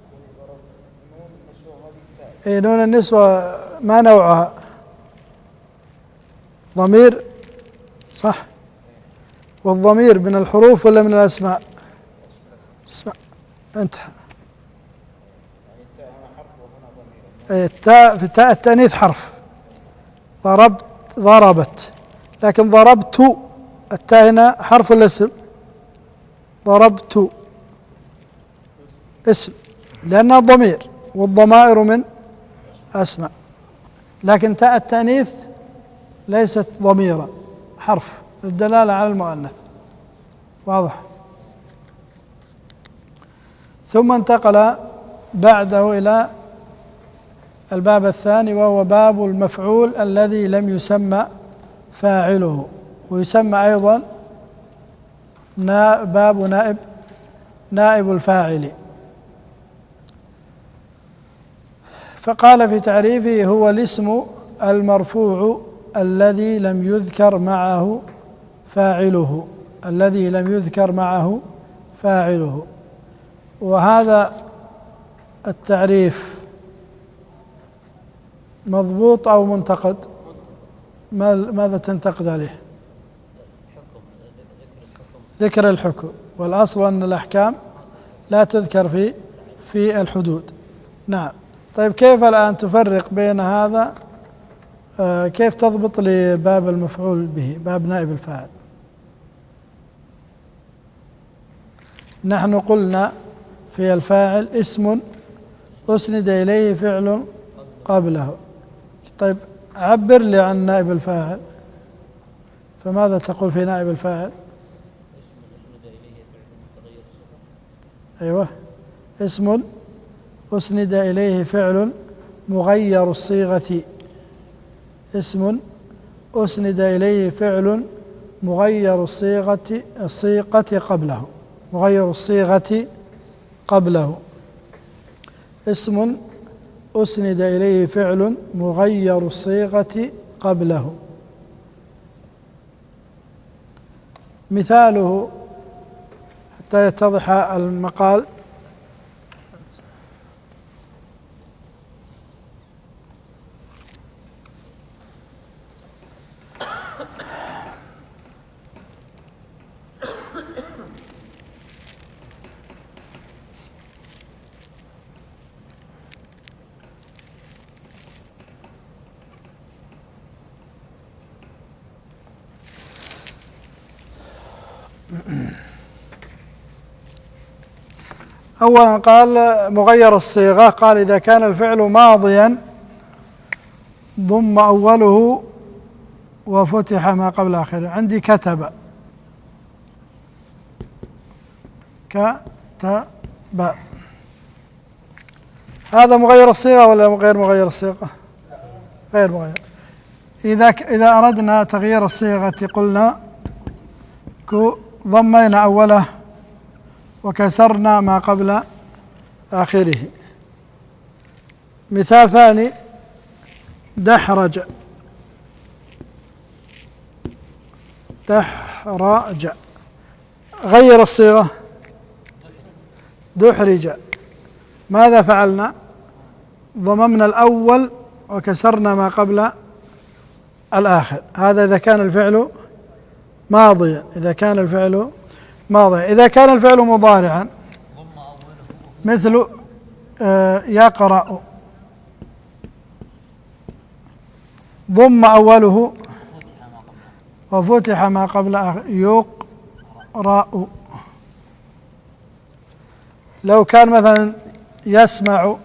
نون النسوة ما نوعها؟ ضمير، صح؟ والضمير من الحروف ولا من الأسماء؟ اسماء. انتهى. التاء في تاء التأنيث حرف. ضربت، لكن ضربت التاء هنا حرف ولا اسم؟ ضربت اسم لأنها ضمير، والضمائر من أسماء. لكن تاء التأنيث ليست ضميرا، حرف للدلالة على المؤنث. واضح؟ ثم انتقل بعده إلى الباب الثاني، وهو باب المفعول الذي لم يسمى فاعله، ويسمى أيضا باب نائب الفاعل. فقال في تعريفه: هو الاسم المرفوع الذي لم يذكر معه فاعله، الذي لم يذكر معه فاعله. وهذا التعريف مضبوط أو منتقد؟ ماذا تنتقد عليه؟ ذكر الحكم، والأصل أن الأحكام لا تذكر في الحدود. نعم. طيب كيف الآن تفرق بين هذا؟ كيف تضبط لباب المفعول به، باب نائب الفاعل؟ نحن قلنا في الفاعل اسم أسند إليه فعل قبله. طيب عبر لي عن نائب الفاعل، فماذا تقول في نائب الفاعل؟ أيوة اسم أسند إليه فعل مغير الصيغة. اسم أسند إليه فعل مغير الصيغة قبله. مغير الصيغة قبله. اسم أسند إليه فعل مغير الصيغة قبله. مثاله حتى يتضح المقال: أولا قال مغير الصيغة، قال إذا كان الفعل ماضيا ضم أوله وفتح ما قبل آخره. عندي كتب، كتب، هذا مغير الصيغة ولا غير مغير الصيغة؟ غير مغير. إذا أردنا تغيير الصيغة قلنا ضمينا أوله وكسرنا ما قبل آخره. مثال ثاني: دحرج. دحرج غير الصيغة، دحرج. ماذا فعلنا؟ ضممنا الأول وكسرنا ما قبل الآخر. هذا إذا كان الفعل ماضيا. إذا كان الفعل ماضيا. إذا كان الفعل مضارعا مثل يقرأ، ضم أوله وفتح ما قبل آخر. يقرأ. لو كان مثلا يسمع،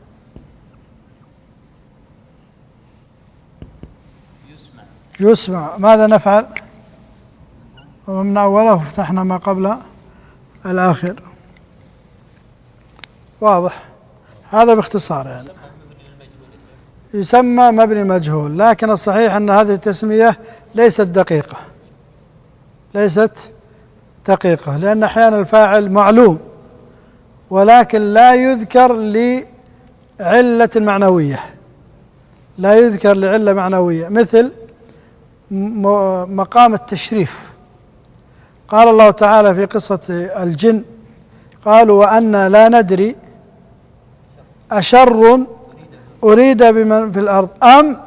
يسمع، ماذا نفعل؟ ضممنا أوله وفتحنا ما قبل الآخر. واضح؟ هذا باختصار يعني. يسمى مبني المجهول، لكن الصحيح أن هذه التسمية ليست دقيقة. ليست دقيقة، لأن أحيانا الفاعل معلوم ولكن لا يذكر لعلة معنوية. لا يذكر لعلة معنوية، مثل مقام التشريف. قال الله تعالى في قصة الجن: قالوا وأنا لا ندري أشر أريد بمن في الأرض أم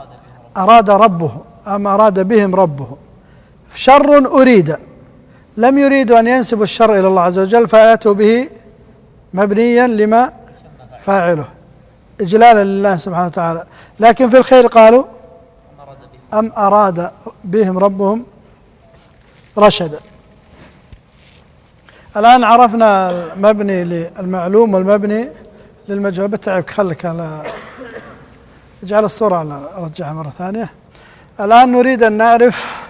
أراد بهم ربهم. شر أريد، لم يريدوا أن ينسبوا الشر إلى الله عز وجل فيأتوا به مبنيا لما فاعله إجلالا لله سبحانه وتعالى. لكن في الخير قالوا أم أراد بهم ربهم رشدا. الآن عرفنا المبني للمعلوم والمبني للمجهول. بتعبك، خلك على اجعل الصورة على رجعها مرة ثانية. الآن نريد أن نعرف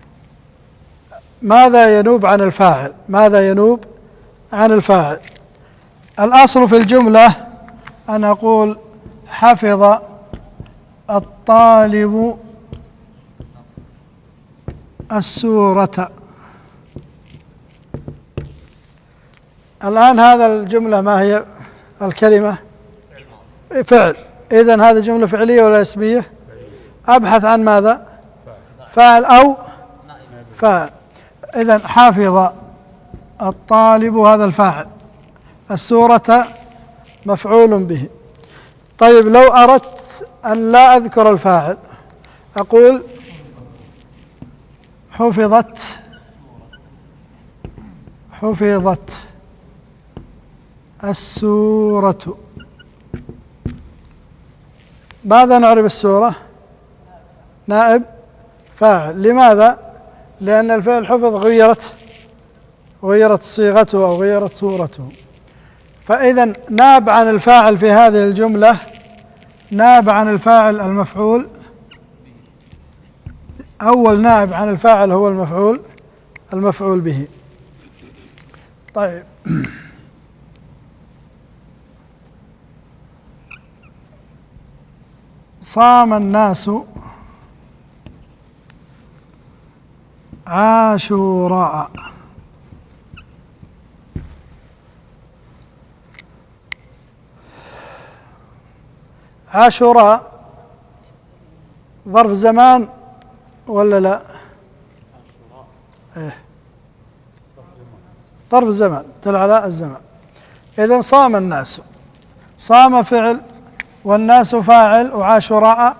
ماذا ينوب عن الفاعل. ماذا ينوب عن الفاعل؟ الأصل في الجملة أن أقول حفظ الطالب السورة. الآن هذا الجملة ما هي الكلمة؟ فعل. إذن هذه جملة فعلية ولا اسمية؟ أبحث عن ماذا؟ فاعل أو فاعل. إذن حافظ الطالب هذا الفاعل، السورة مفعول به. طيب لو أردت أن لا أذكر الفاعل أقول حفظت السورة. ماذا نعرف السورة؟ نائب فاعل. لماذا؟ لأن الفعل حفظ غيرت صيغته أو غيرت صورته. فإذا ناب عن الفاعل في هذه الجملة، ناب عن الفاعل المفعول. أول نائب عن الفاعل هو المفعول به. طيب صام الناس عاشوراء. عاشوراء ظرف زمان ولا لا؟ إيه. ظرف زمان دل على الزمان. إذن صام الناس، صام فعل والناس فاعل وعاشوراء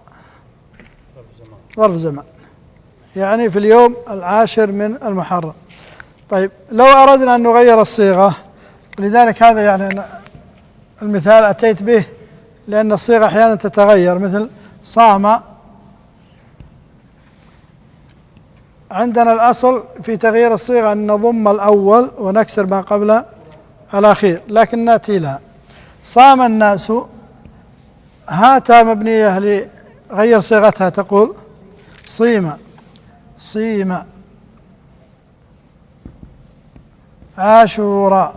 ظرف زمان، يعني في اليوم العاشر من المحرم. طيب لو أردنا أن نغير الصيغة، لذلك هذا يعني المثال أتيت به لأن الصيغة أحيانا تتغير، مثل صام. عندنا الأصل في تغيير الصيغة أن نضم الأول ونكسر ما قبل الأخير، لكن نأتي لها. صام الناس، هاتها مبنية لغير صيغتها، تقول صيم. صيم عاشوراء.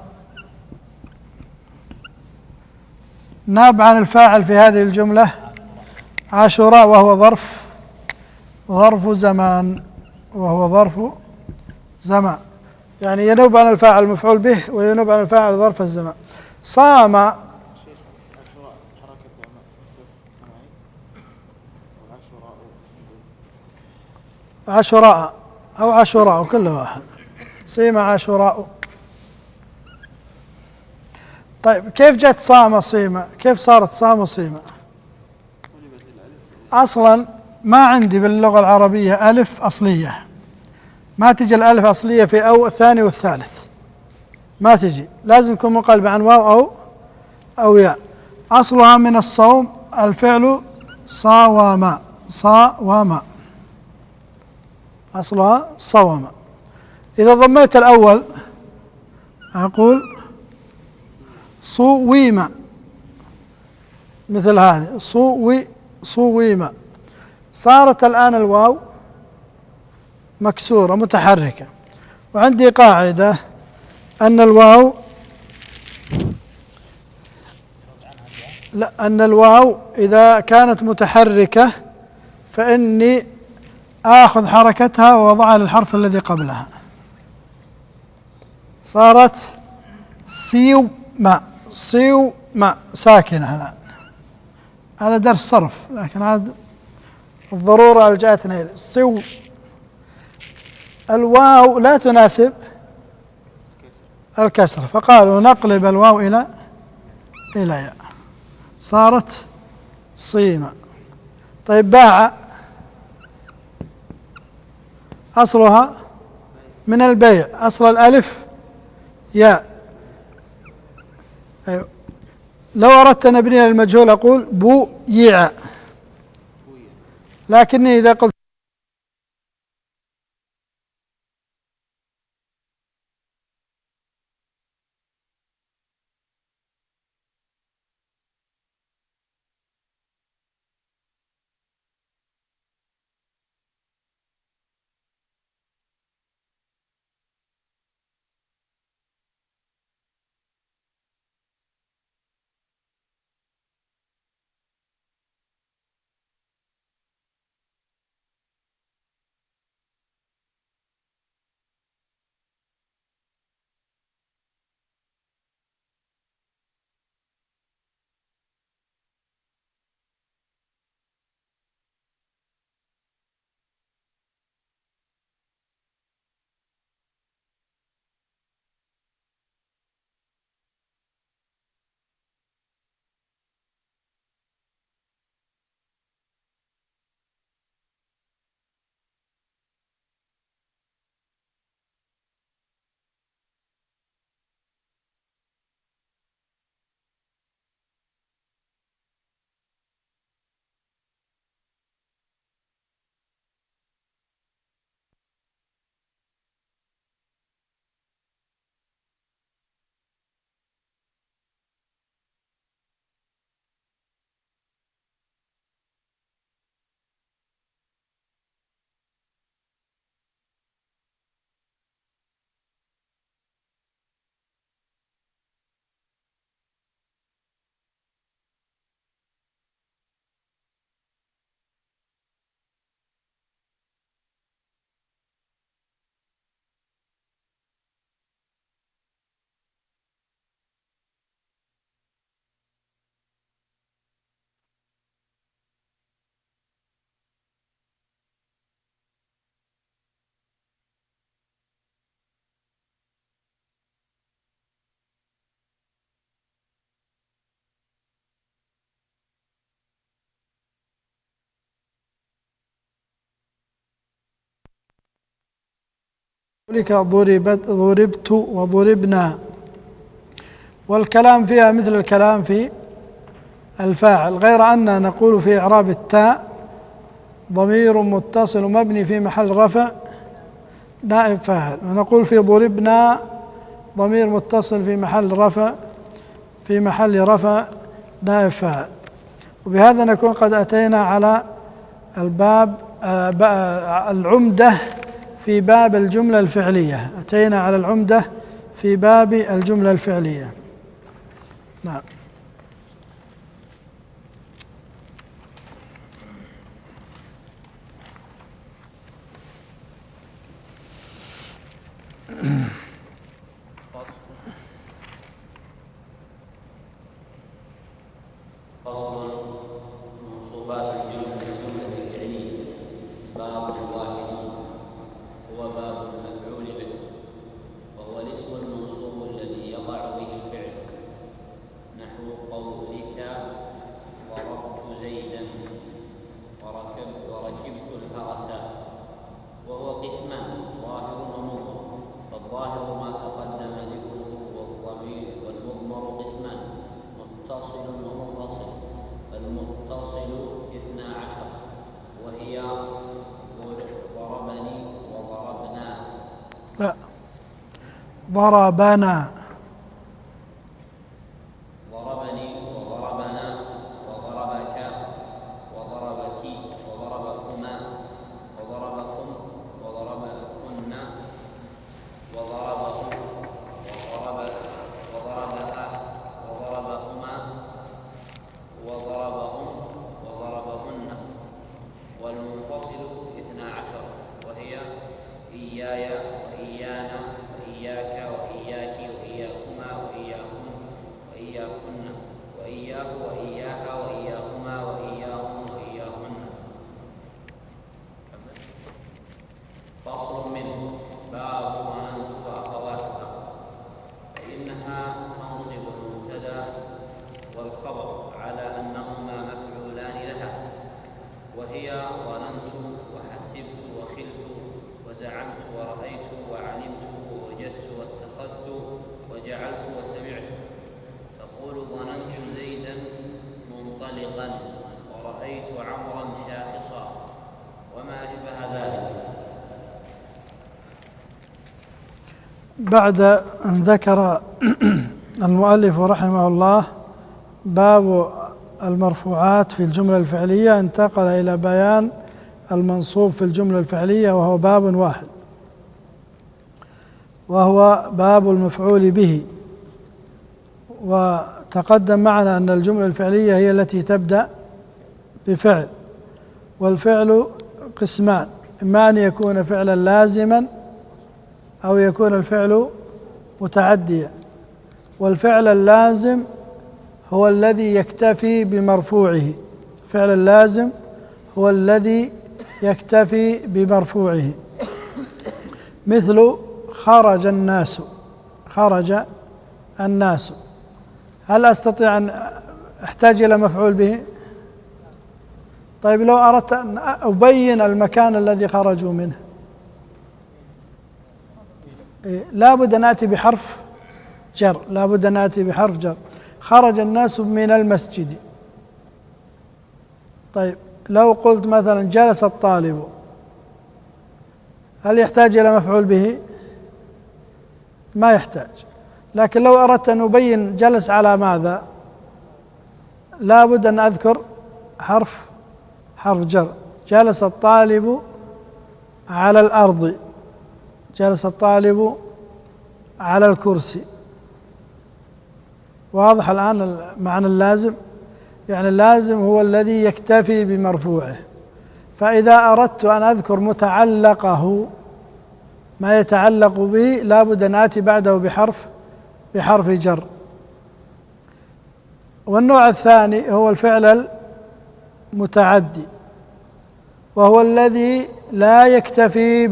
ناب عن الفاعل في هذه الجملة عاشوراء، وهو ظرف زمان، وهو ظرف زمان، يعني ينوب عن الفاعل المفعول به وينوب عن الفاعل ظرف الزمان. صام عاشوراء أو عاشوراء كل واحد. صيم عاشوراء. طيب كيف جت صام صيم؟ كيف صارت صام صيم؟ أصلا ما عندي باللغة العربية ألف أصلية، ما تجي الألف أصلية في أو الثاني والثالث، ما تجي، لازم يكون منقلب عن واو أو ياء. أصلها من الصوم، الفعل صاوم. صاوم أصلها صوم. إذا ضميت الأول أقول صويم، مثل هذه صويم. صارت الآن الواو مكسورة متحركة، وعندي قاعدة أن الواو أن الواو إذا كانت متحركة فإني آخذ حركتها ووضعها للحرف الذي قبلها. صارت صيوم ساكنة الآن. هذا درس صرف، لكن هذا الضرورة ألجأتنا إليه. الواو لا تناسب الكسر، فقالوا نقلب الواو إلى ياء، صارت صيمة. طيب باع أصلها من البيع، أصل الألف ياء. أيوه. لو أردت أن أبني المجهول أقول بويع، لكني إذا قلت وربك ضربت وضربنا. والكلام فيها مثل الكلام في الفاعل، غير أن نقول في إعراب التاء ضمير متصل مبني في محل رفع نائب فاعل، ونقول في ضربنا ضمير متصل في محل رفع نائب فاعل. وبهذا نكون قد أتينا على الباب العمدة في باب الجملة الفعلية. أتينا على العمدة في باب الجملة الفعلية. نعم. فصل منصوبات الجملة الفعلية. باب واحد هو باب المفعول به، وهو الاسم المنصوب الذي يقع به الفعل، نحو قولك ضربت زيدا وركبت الفرس، وهو قسمان ظاهر ومضمر. فالظاهر ما تقدم ذكره، والضمير والمضمر قسمان متصل ومنفصل. المتصل 12 وهي ضربني وضربنا. لا، ضربنا. ضربني وضربنا وضربك وضربك وضربكما وضربكم وضربكن وضربه وضربها وضربهما وضربهم وضربهن. والمنفصل 12 وهي إياي وإيانا وإياك وإياك وإياكما وإياكم وإياكن وإياه وإياها وإياهما وإياهم وإياهن. فصل منه باب وأنت وأخواتها، فإنها تنصب المبتدأ والخبر على أنهما مفعولان لها، وهي ظننت وحسبت وخلت وزعمت ورأيت وعلمت ووجدت واتخذت وجعلت وسمعت. تقول ظننت زيدا منطلقا ورأيت عمرا شاخصا وما أشبه ذلك. بعد أن ذكر المؤلف رحمه الله باب المرفوعات في الجملة الفعلية، انتقل إلى بيان المنصوب في الجملة الفعلية، وهو باب واحد، وهو باب المفعول به. وتقدم معنا أن الجملة الفعلية هي التي تبدأ بفعل، والفعل قسمان: إما أن يكون فعلا لازما أو يكون الفعل متعديا. والفعل اللازم هو الذي يكتفي بمرفوعه، الفعل اللازم هو الذي يكتفي بمرفوعه، مثل خرج الناس. خرج الناس، هل أستطيع أن أحتاج إلى مفعول به؟ طيب لو أردت أن أبين المكان الذي خرجوا منه، لا بد أن آتي بحرف جر، لا بد أن آتي بحرف جر. خرج الناس من المسجد. طيب لو قلت مثلا جلس الطالب، هل يحتاج إلى مفعول به؟ ما يحتاج. لكن لو أردت أن أبين جلس على ماذا، لا بد أن أذكر حرف جر. جلس الطالب على الأرض، جلس الطالب على الكرسي. واضح الآن معنى اللازم؟ يعني اللازم هو الذي يكتفي بمرفوعه. فإذا أردت أن أذكر متعلقه، ما يتعلق به، لا بد أن آتي بعده بحرف جر. والنوع الثاني هو الفعل المتعدي، وهو الذي لا يكتفي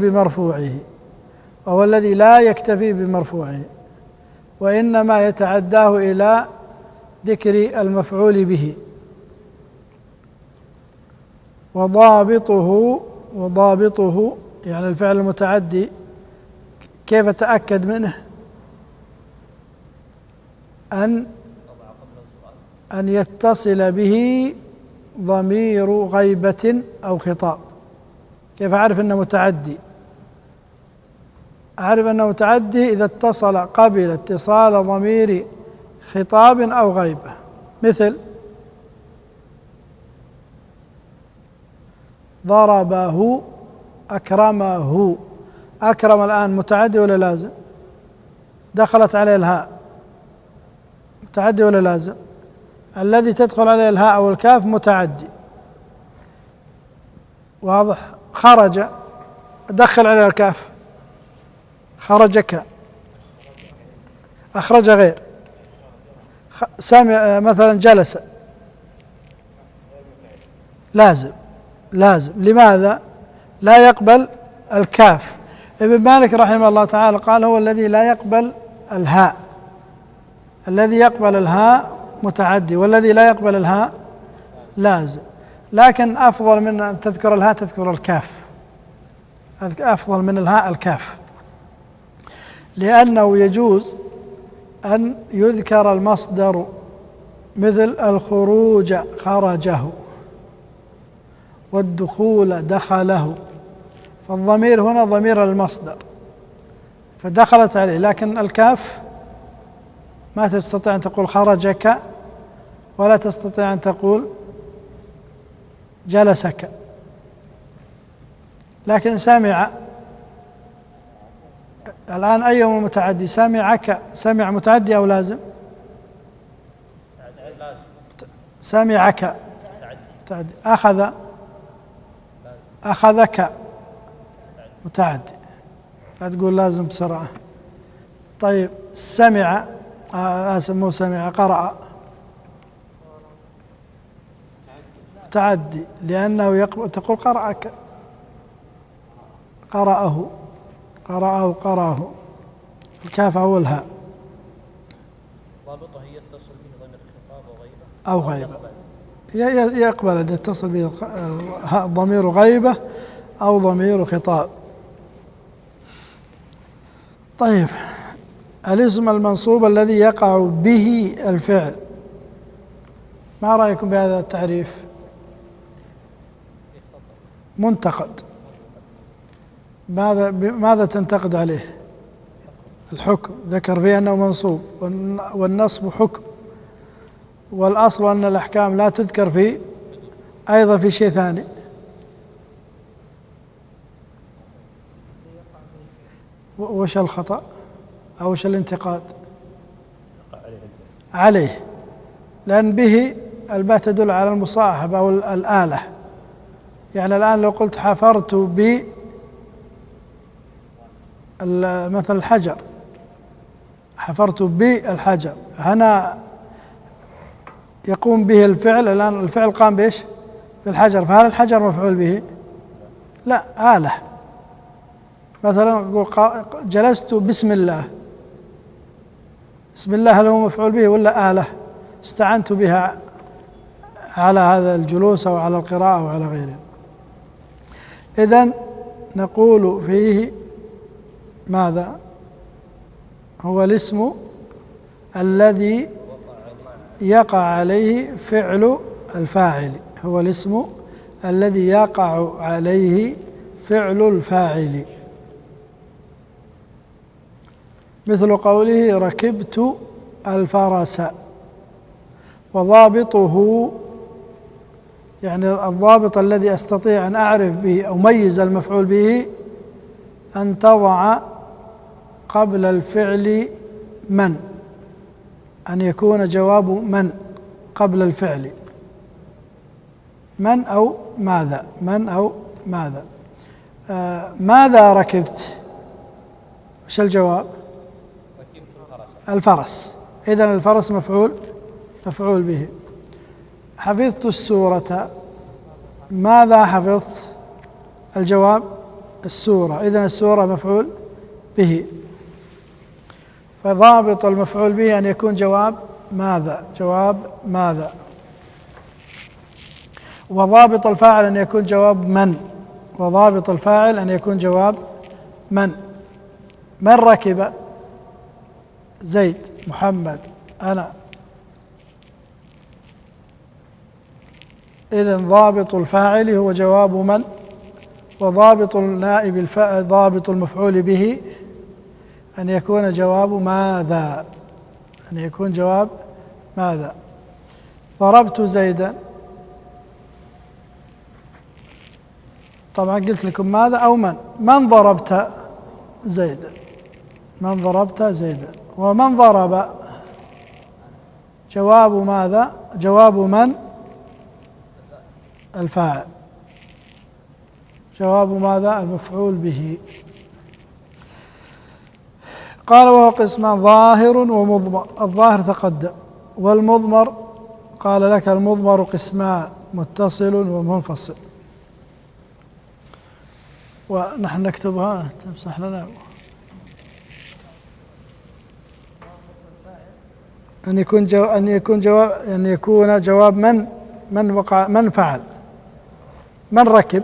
بمرفوعه، وإنما يتعداه إلى ذكر المفعول به. وضابطه يعني الفعل المتعدي كيف أتأكد منه؟ أن يتصل به ضمير غيبة أو خطاب. كيف أعرف أنه متعدي؟ أعرف أنه متعدي إذا اتصل قبل اتصال ضمير خطاب أو غيبة، مثل ضربه، أكرمه. أكرم الآن متعدي ولا لازم؟ دخلت عليه الهاء، متعدي ولا لازم؟ الذي تدخل عليه الهاء أو الكاف متعدي، واضح؟ خرج، دخل عليه الكاف، خرجك، أخرج غير. سامع مثلا جلس، لازم. لماذا؟ لا يقبل الكاف. ابن مالك رحمه الله تعالى قال هو الذي لا يقبل الهاء، الذي يقبل الهاء متعدي، والذي لا يقبل الهاء لازم. لكن أفضل من أن تذكر الهاء تذكر الكاف، أفضل من الهاء الكاف، لأنه يجوز أن يذكر المصدر، مثل الخروج خرجه، والدخول دخله، فالضمير هنا ضمير المصدر فدخلت عليه. لكن الكاف ما تستطيع أن تقول خرجك، ولا تستطيع أن تقول جلسك. لكن سمع الآن أيهما متعدي؟ سمعك، سمع متعدي أو لازم؟ سمعك متعدي. أخذ، أخذك متعدي، لا تقول لازم بسرعة. طيب سمع، مو سمع، قرأ متعدي، لأنه تقول قرأك، قرأه، قرأه، الكاف أو الهاء. ضابطه يتصل به ضمير الخطاب وغيبة أو غيبة، يقبل أن يتصل به ضمير غيبة أو ضمير خطاب. طيب الاسم المنصوب الذي يقع به الفعل، ما رأيكم بهذا التعريف؟ منتقد. ماذا تنتقد عليه؟ الحكم، ذكر فيه أنه منصوب، والنصب حكم، والأصل أن الأحكام لا تذكر في أيضا في شيء ثاني. وش الخطأ أو وش الانتقاد عليه؟ لأن به الباء تدل على المصاحبة أو الآلة. يعني الآن لو قلت حفرت مثل الحجر، حفرت بالحجر، هنا يقوم به الفعل. الآن الفعل قام بإيش؟ بالحجر، فهل الحجر مفعول به؟ لا، آلة. مثلا أقول جلست بسم الله، بسم الله هل هو مفعول به ولا آلة استعنت بها على هذا الجلوس أو على القراءة أو على غيره؟ إذن نقول فيه ماذا؟ هو الاسم الذي يقع عليه فعل الفاعل، هو الاسم الذي يقع عليه فعل الفاعل، مثل قوله ركبت الفرس. وضابطه يعني الضابط الذي أستطيع أن أعرف به أو أميز المفعول به أن تضع قبل الفعل من، أن يكون جواب من قبل الفعل، من أو ماذا، من أو ماذا. ماذا ركبت؟ وش الجواب؟ الفرس. إذن الفرس مفعول به. حفظت السورة، ماذا حفظت؟ الجواب السورة، إذن السورة مفعول به. فضابط المفعول به أن يكون جواب ماذا، جواب ماذا. وضابط الفاعل أن يكون جواب من، وضابط الفاعل أن يكون جواب من. من ركب؟ زيد، محمد، أنا. إذن ضابط الفاعل هو جواب من، وضابط النائب ضابط المفعول به أن يكون جواب ماذا، أن يكون جواب ماذا. ضربت زيدا، طبعا قلت لكم ماذا أو من ضربت زيدا، من ضربت زيدا. ومن ضرب جواب ماذا؟ جواب من؟ الفاعل. جواب ماذا؟ المفعول به. قال وهو قسمان ظاهر ومضمر. الظاهر تقدم، والمضمر قال لك المضمر قسمان متصل ومنفصل. ونحن نكتبها تمسح لنا. أن يكون جواب من وقع، من فعل، من ركب،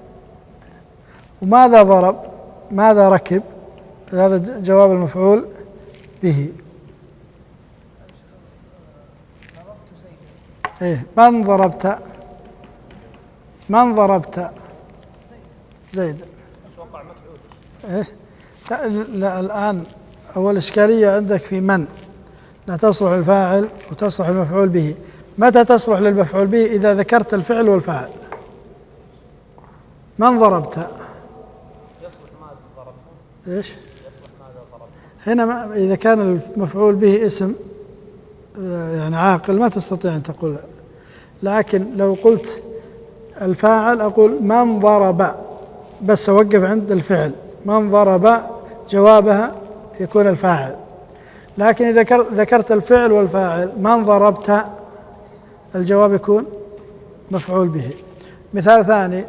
وماذا ضرب، ماذا ركب، هذا جواب المفعول به. إيه من ضربت، من ضربت زيد. أتوقع مفعول. إيه لا الآن أول إشكالية عندك في من، لا تصلح الفاعل وتصلح المفعول به. متى تصلح للمفعول به؟ إذا ذكرت الفعل والفاعل. من ضربت؟ يصلح ماذا ضربت. إيش؟ يصلح ماذا ضربت. هنا إذا كان المفعول به اسم يعني عاقل ما تستطيع أن تقول، لكن لو قلت الفاعل أقول من ضرب، بس أوقف عند الفعل. من ضرب جوابها يكون الفاعل. لكن إذا ذكرت الفعل والفاعل من ضربت الجواب يكون مفعول به. مثال ثاني،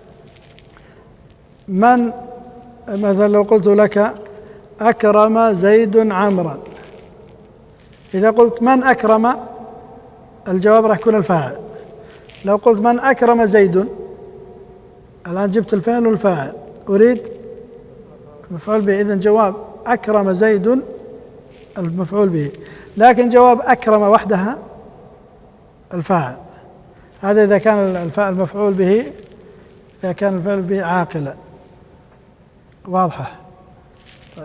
من مثلا لو قلت لك أكرم زيد عمرا، إذا قلت من أكرم الجواب راح يكون الفاعل. لو قلت من أكرم زيد، الآن جبت الفعل والفاعل، أريد مفعول به، إذن جواب أكرم زيد المفعول به، لكن جواب أكرم وحدها الفاعل. هذا إذا كان الفاعل المفعول به، إذا كان الفعل به عاقلا. واضحة؟ طيب.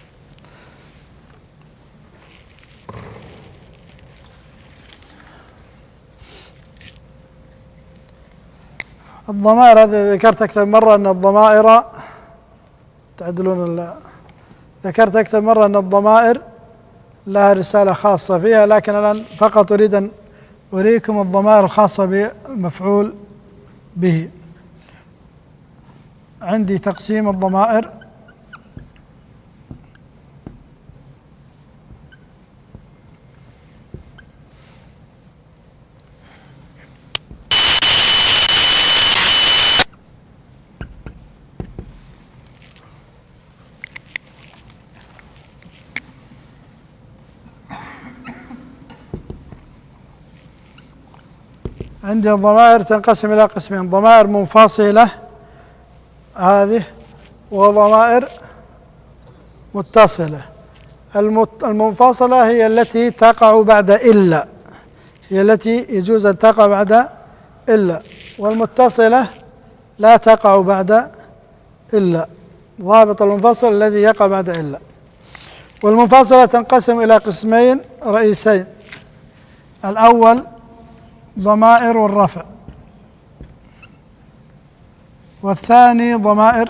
الضمائر هذا ذكرت أكثر مرة أن الضمائر تعدلون ذكرت أكثر مرة أن الضمائر لها رسالة خاصة فيها، لكن الآن فقط أريد أن أريكم الضمائر الخاصة بمفعول به. عندي تقسيم الضمائر. عندي الضمائر تنقسم إلى قسمين: ضمائر منفصلة هذه، وضمائر متصلة. المنفصلة هي التي تقع بعد إلا، هي التي يجوز أن تقع بعد إلا، والمتصلة لا تقع بعد إلا. ضابط المنفصل الذي يقع بعد إلا. والمنفصلة تنقسم إلى قسمين رئيسين: الأول ضمائر الرفع، والثاني ضمائر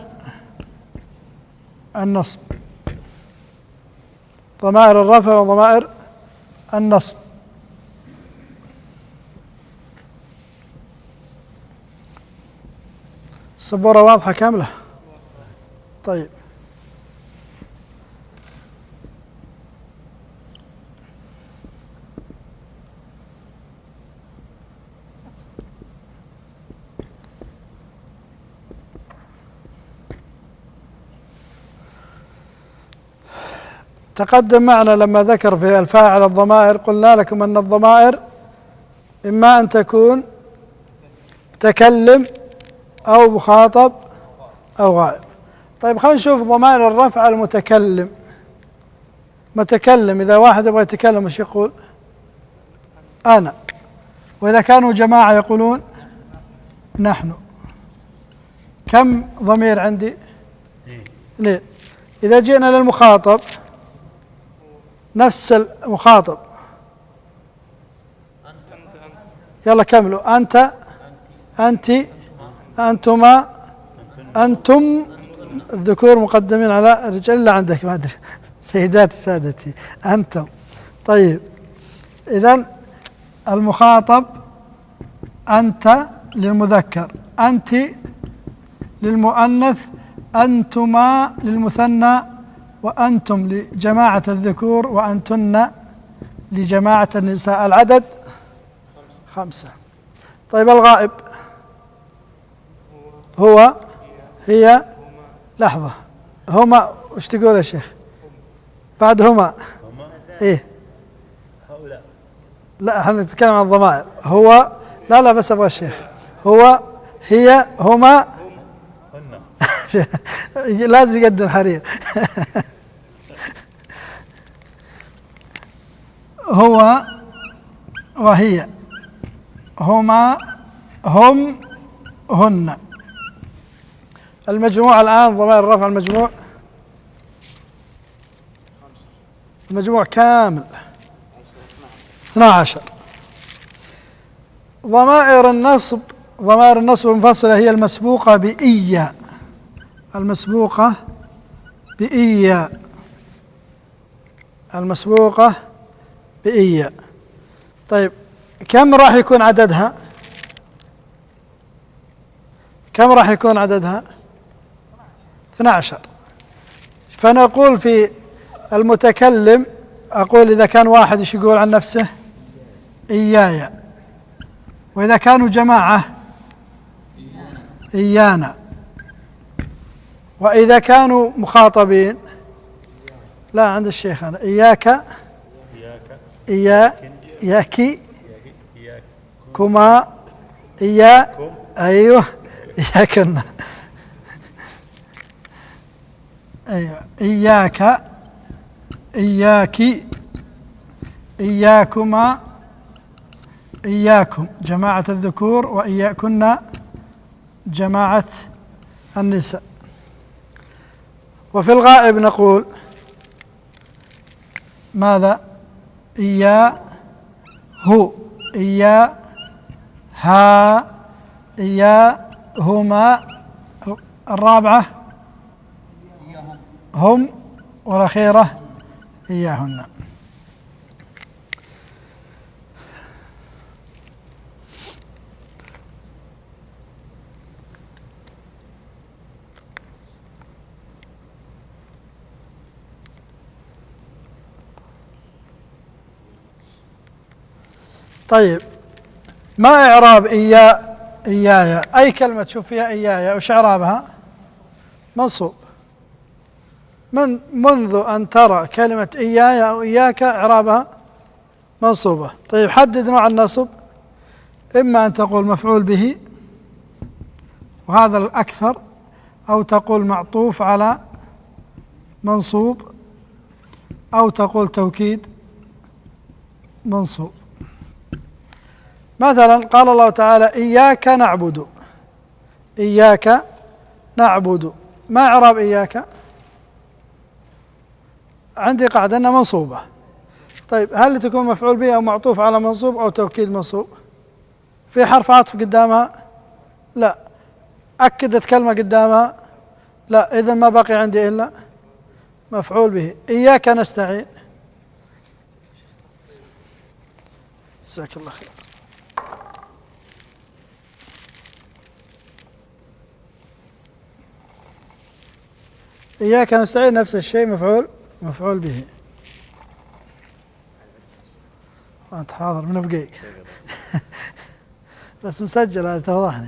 النصب. ضمائر الرفع وضمائر النصب. السبورة واضحة كاملة؟ طيب. تقدم معنا لما ذكر في الفاعل الضمائر، قلنا لكم أن الضمائر إما أن تكون متكلم أو مخاطب أو غائب. طيب خلينا نشوف ضمائر الرفع المتكلم. متكلم إذا واحد يبغى يتكلم وش يقول؟ أنا. وإذا كانوا جماعة يقولون نحن. كم ضمير عندي؟ اثنين. إذا جئنا للمخاطب نفس المخاطب، يلا كملوا. أنت، أنت، أنتما، أنتم. الذكور مقدمين على الرجال إلا عندك ما أدري سيداتي سادتي أنتم. طيب إذن المخاطب أنت للمذكر، أنت للمؤنث، أنتما للمثنى، وأنتم لجماعة الذكور، وأنتن لجماعة النساء. العدد 5. طيب الغائب هو، هي، لحظة، هما وش تقول يا شيخ بعد هما؟ إيه هؤلاء. لا احنا نتكلم عن الضمائر. هو، لا بس أبغى الشيخ. هو، هي، هما. لازم يقدم حرير. هو وهي، هما، هم، هن. المجموع الآن ضمائر الرفع المجموع، المجموع كامل 12. ضمائر النصب، ضمائر النصب المفصلة هي المسبوقة بإيا، المسبوقة بإيا، المسبوقة بإيا. طيب كم راح يكون عددها؟ كم راح يكون عددها؟ 12. فنقول في المتكلم، أقول إذا كان واحد إيش يقول عن نفسه؟ إياي. وإذا كانوا جماعة إيانا. وإذا كانوا مخاطبين، لا عند الشيخ أنا، إياك، إياك، كما، إيا، أيوه، إياكن، أيوه، إياك، إياك، إياكما، إياكم جماعة الذكور، وإياكن جماعة النساء. وفي الغائب نقول ماذا؟ إياه، إيا، ها، إيا، هما. الرابعة هم، والأخيرة إياهن. طيب ما إعراب إياي؟ أي كلمة تشوف فيها إياي وش إعرابها؟ منصوب. منذ أن ترى كلمة إياي أو إياك إعرابها منصوبة. طيب حدد نوع النصب. إما أن تقول مفعول به وهذا الأكثر، أو تقول معطوف على منصوب، أو تقول توكيد منصوب. مثلا قال الله تعالى إياك نعبد، إياك نعبد. ما إعراب إياك؟ عندي قاعدة أنها منصوبة. طيب هل تكون مفعول به أو معطوف على منصوب أو توكيد منصوب؟ في حرف عطف قدامها؟ لا. أكدت كلمة قدامها؟ لا. إذن ما بقي عندي إلا مفعول به. إياك نستعين. جزاك الله خير. إياك نستعين نفس الشيء، مفعول به. أنت حاضر من بقيك. بس مسجل هذا توضحني.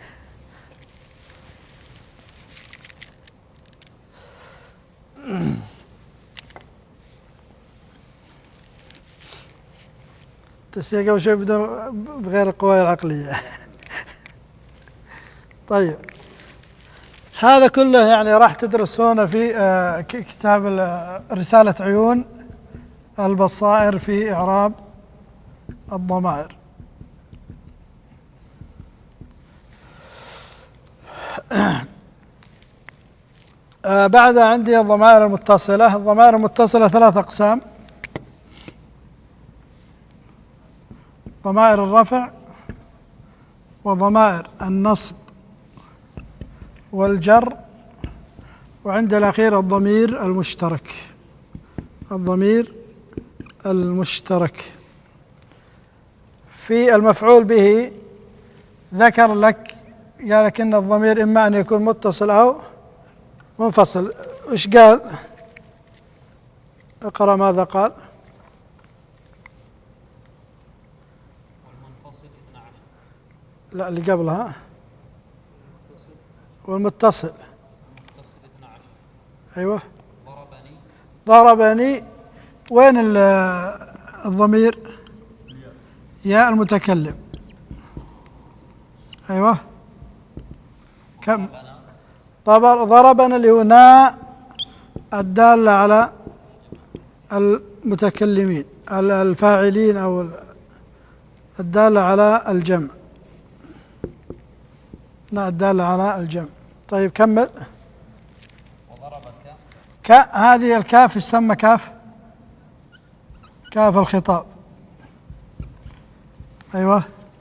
تسيق أول شيء بغير القوايا العقلية. طيب هذا كله يعني راح تدرسونه في كتاب رسالة عيون البصائر في إعراب الضمائر. بعد عندي الضمائر المتصلة. الضمائر المتصلة 3 أقسام: ضمائر الرفع، وضمائر النصب والجر، وعند الأخير الضمير المشترك. الضمير المشترك. في المفعول به ذكر لك، قال لك إن الضمير إما أن يكون متصل أو منفصل. إيش قال؟ اقرأ ماذا قال. والمنفصل 12. لا، اللي قبلها. والمتصل 12. أيوه. ضربني. وين الضمير؟ يا المتكلم. أيوه. كم؟ ضربنا اللي هو ناء الدالة على المتكلمين الفاعلين، أو الدالة على الجمع. ناء الدالة على الجمع. طيب كمل. وضربك. هذه الكاف يسمى كاف الخطاب. أيوه.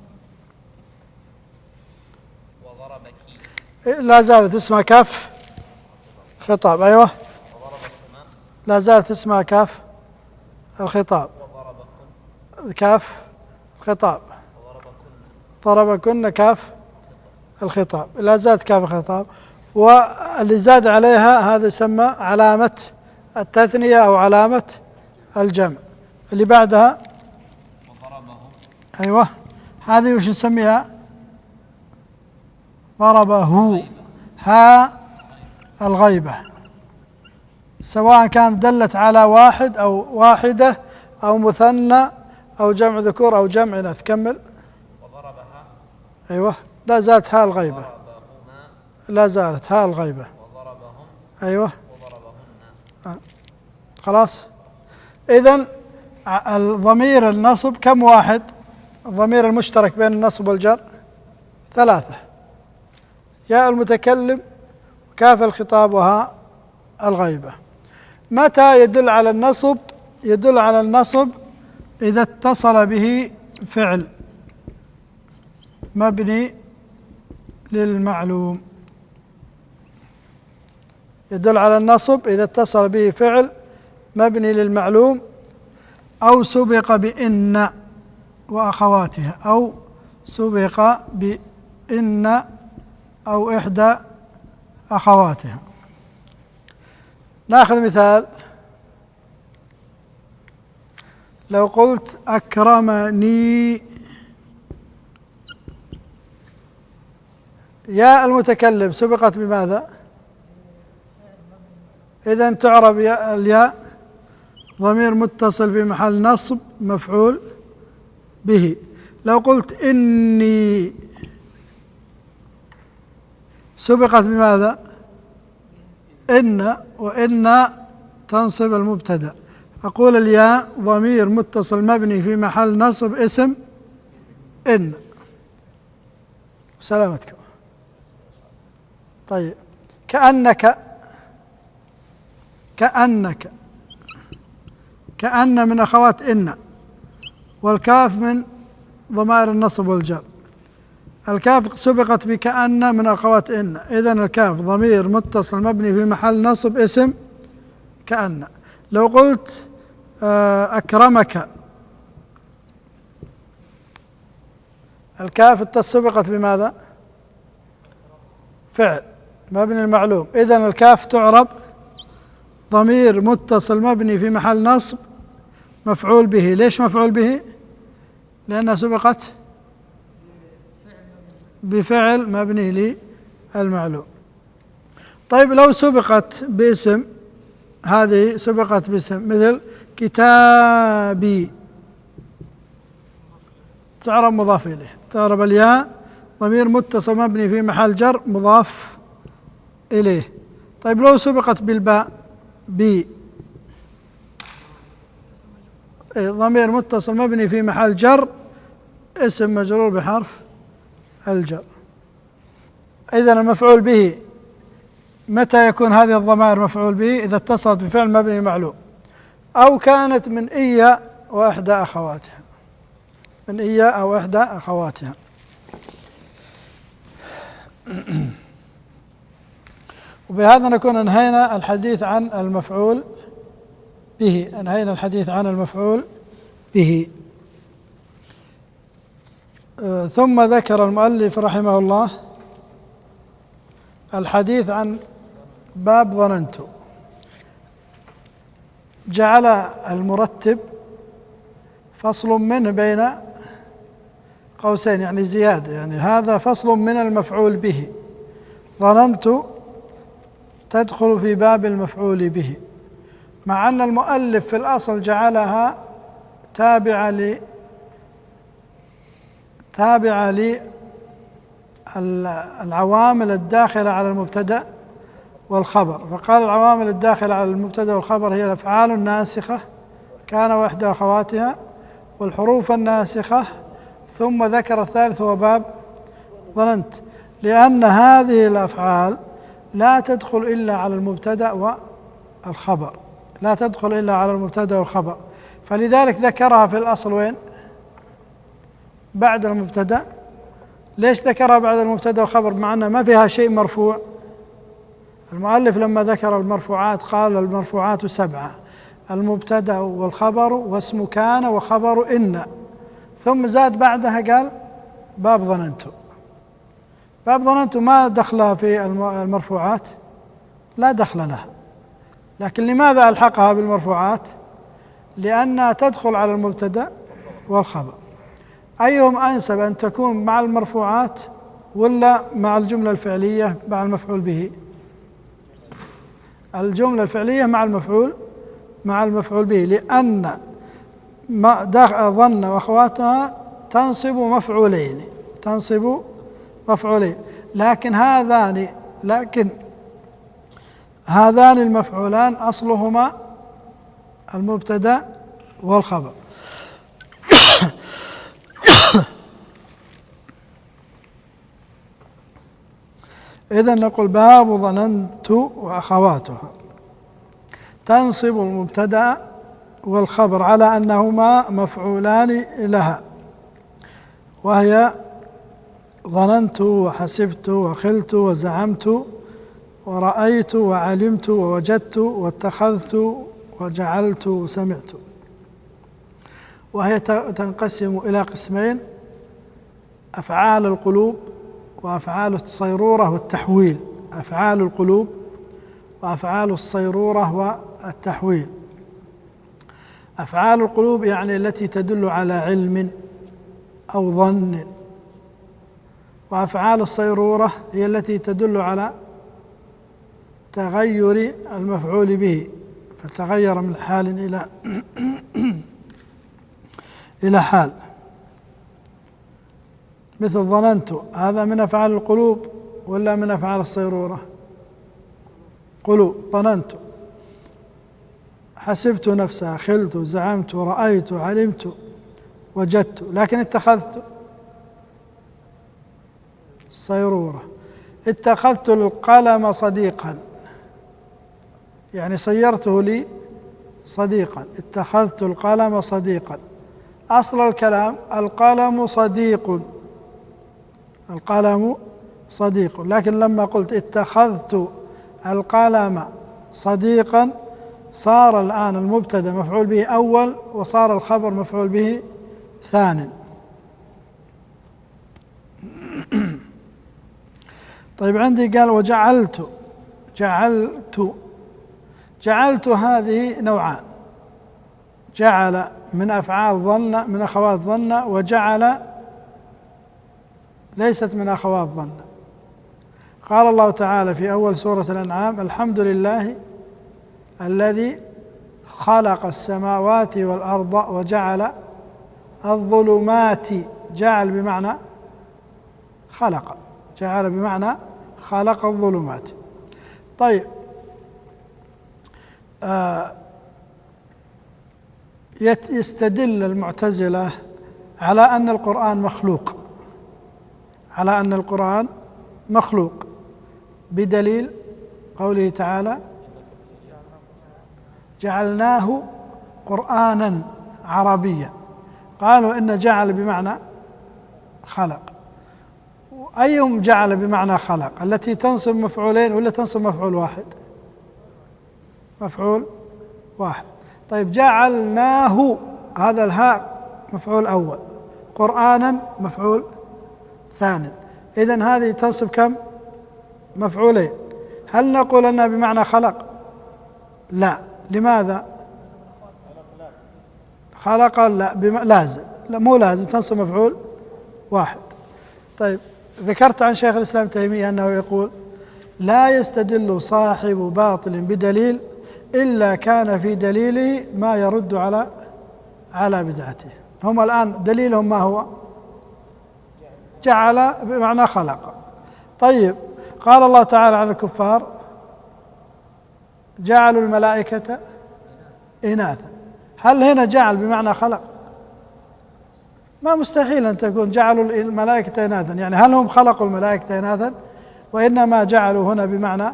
وضربك. لا زالت اسمها كاف خطاب. أيوه. وضربكما. لا زالت اسمها كاف الخطاب. وضربكم. كاف الخطاب. وضربكن. ضربكن كاف الخطاب. لا زالت كاف الخطاب. واللي زاد عليها هذا يسمى علامة التثنية أو علامة الجمع. اللي بعدها وضربهم. أيوه، هذه وش نسميها؟ ضربه. ها الغيبة، سواء كانت دلت على واحد أو واحدة أو مثنى أو جمع ذكور أو جمع إناث. كمل. وضربها. أيوه، لا زالت ها الغيبة. ضربهما. لا زالت ها الغيبة. وضربهم. أيوه. وضربهن. خلاص. إذن الضمير النصب كم واحد؟ الضمير المشترك بين النصب والجر 3: ياء المتكلم، وكاف الخطاب، وها الغيبة. متى يدل على النصب؟ يدل على النصب إذا اتصل به فعل مبني للمعلوم. يدل على النصب إذا اتصل به فعل مبني للمعلوم، أو سبق بإن وأخواتها، أو سبق بإن أو إحدى أخواتها. ناخذ مثال. لو قلت أكرمني، ياء المتكلم سبقت بماذا؟ إذن تعرب الياء ضمير متصل في محل نصب مفعول به. لو قلت إني سبقت بماذا؟ إن، وإن تنصب المبتدأ. أقول الياء ضمير متصل مبني في محل نصب اسم إن. سلامتكم. طيب، كأنك. كأن من أخوات إن، والكاف من ضمائر النصب والجر. الكاف سبقت بكأن من أخوات إن، إذن الكاف ضمير متصل مبني في محل نصب اسم كأن. لو قلت أكرمك، الكاف سبقت بماذا؟ فعل مبني المعلوم، إذن الكاف تعرب ضمير متصل مبني في محل نصب مفعول به. ليش مفعول به؟ لأنها سبقت بفعل مبني للمعلوم. طيب، لو سبقت باسم، هذه سبقت باسم مثل كتابي، تعرب مضاف إليه. تعرب الياء ضمير متصل مبني في محل جر مضاف إليه. طيب لو سبقت بالباء بي، ضمير متصل مبني في محل جر، اسم مجرور بحرف الجر. إذن المفعول به متى يكون هذه الضمائر مفعول به؟ إذا اتصلت بفعل مبني معلوم، أو كانت من إيا وإحدى أخواتها، من إيا أو إحدى أخواتها. وبهذا نكون انهينا الحديث عن المفعول به، انهينا الحديث عن المفعول به. ثم ذكر المؤلف رحمه الله الحديث عن باب ظننت. جعل المرتب فصل منه بين قوسين، يعني زيادة، يعني هذا فصل من المفعول به. ظننت تدخل في باب المفعول به، مع أن المؤلف في الأصل جعلها تابعة للعوامل الداخلة على المبتدأ والخبر. فقال العوامل الداخلة على المبتدأ والخبر هي الأفعال الناسخة كان وإحدى أخواتها، والحروف الناسخة، ثم ذكر الثالث هو باب ظننت، لأن هذه الأفعال لا تدخل إلا على المبتدأ والخبر، لا تدخل إلا على المبتدأ والخبر، فلذلك ذكرها في الأصل وين؟ بعد المبتدأ. ليش ذكرها بعد المبتدأ والخبر مع أنها ما فيها شيء مرفوع؟ المؤلف لما ذكر المرفوعات قال المرفوعات 7، المبتدأ والخبر واسم كان وخبر إن، ثم زاد بعدها قال باب ظننت. باب ظننت ما دخلها في المرفوعات، لا دخل لها، لكن لماذا ألحقها بالمرفوعات؟ لأنها تدخل على المبتدأ والخبر. أيهم أنسب أن تكون مع المرفوعات ولا مع الجملة الفعلية مع المفعول به؟ الجملة الفعلية مع المفعول به، لأن ظن وأخواتها تنصب مفعولين، لكن هذان المفعولان أصلهما المبتدأ والخبر. إذن نقول باب ظننت وأخواتها تنصب المبتدأ والخبر على أنهما مفعولان لها، وهي ظننت وحسبت وخلت وزعمت ورأيت وعلمت ووجدت واتخذت وجعلت وسمعت. وهي تنقسم إلى قسمين: أفعال القلوب وأفعال الصيرورة والتحويل. أفعال القلوب وأفعال الصيرورة والتحويل. أفعال القلوب يعني التي تدل على علم أو ظن، وأفعال الصيرورة هي التي تدل على تغير المفعول به، فتغير من حال إلى حال. مثل ظننت، هذا من أفعال القلوب ولا من أفعال الصيرورة؟ قلوب. ظننت، حسبت نفسها، خلت، زعمت، رأيت، علمت، وجدت. لكن اتخذت صيرورة. اتخذت القلم صديقا، يعني صيرته لي صديقا. اتخذت القلم صديقا. أصل الكلام القلم صديق، القلم صديق، لكن لما قلت اتخذت القلم صديقا صار الآن المبتدأ مفعول به أول، وصار الخبر مفعول به ثان. طيب عندي قال وجعلت. جعلت هذه نوعان: جعل من أفعال ظن، من أخوات ظن، وجعل ليست من أخوات ظن. قال الله تعالى في أول سورة الأنعام: الحمد لله الذي خلق السماوات والأرض وجعل الظلمات. جعل بمعنى خلق، جعل بمعنى خلق الظلمات. طيب، يستدل المعتزلة على أن القرآن مخلوق، على أن القرآن مخلوق بدليل قوله تعالى: جعلناه قرآنا عربيا. قالوا إن جعل بمعنى خلق. أيهم جعل بمعنى خلق؟ التي تنصب مفعولين ولا تنصب مفعول واحد؟ مفعول واحد. طيب، جعلناه، هذا الهاء مفعول أول، قرآنا مفعول ثاني، إذن هذه تنصب كم؟ مفعولين. هل نقول أنها بمعنى خلق؟ لا. لماذا؟ خلق لا لازم، لا مو لازم، تنصب مفعول واحد. طيب، ذكرت عن شيخ الإسلام تيمية أنه يقول: لا يستدل صاحب باطل بدليل إلا كان في دليله ما يرد على بدعته. هم الآن دليلهم ما هو؟ جعل بمعنى خلق. طيب، قال الله تعالى عن الكفار: جعلوا الملائكة إناثا. هل هنا جعل بمعنى خلق؟ ما مستحيل أن تكون جعلوا الملائكة إناثا، يعني هل هم خلقوا الملائكة إناثا؟ وإنما جعلوا هنا بمعنى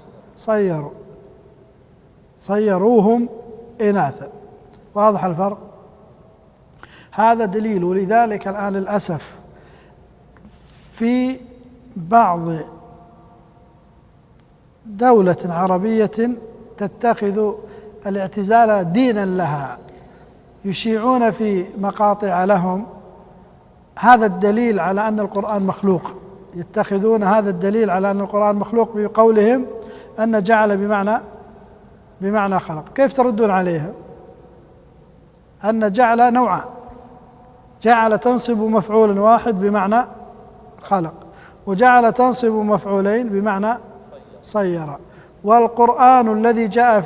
صيروهم إناثا. واضح الفرق؟ هذا دليل. ولذلك الآن للأسف في بعض دولة عربية تتخذ الاعتزال دينا لها، يشيعون في مقاطع لهم هذا الدليل على أن القرآن مخلوق، يتخذون هذا الدليل على أن القرآن مخلوق بقولهم أن جعل بمعنى خلق. كيف تردون عليهم؟ أن جعل نوعان: جعل تنصب مفعول واحد بمعنى خلق، وجعل تنصب مفعولين بمعنى صير. والقرآن الذي جاء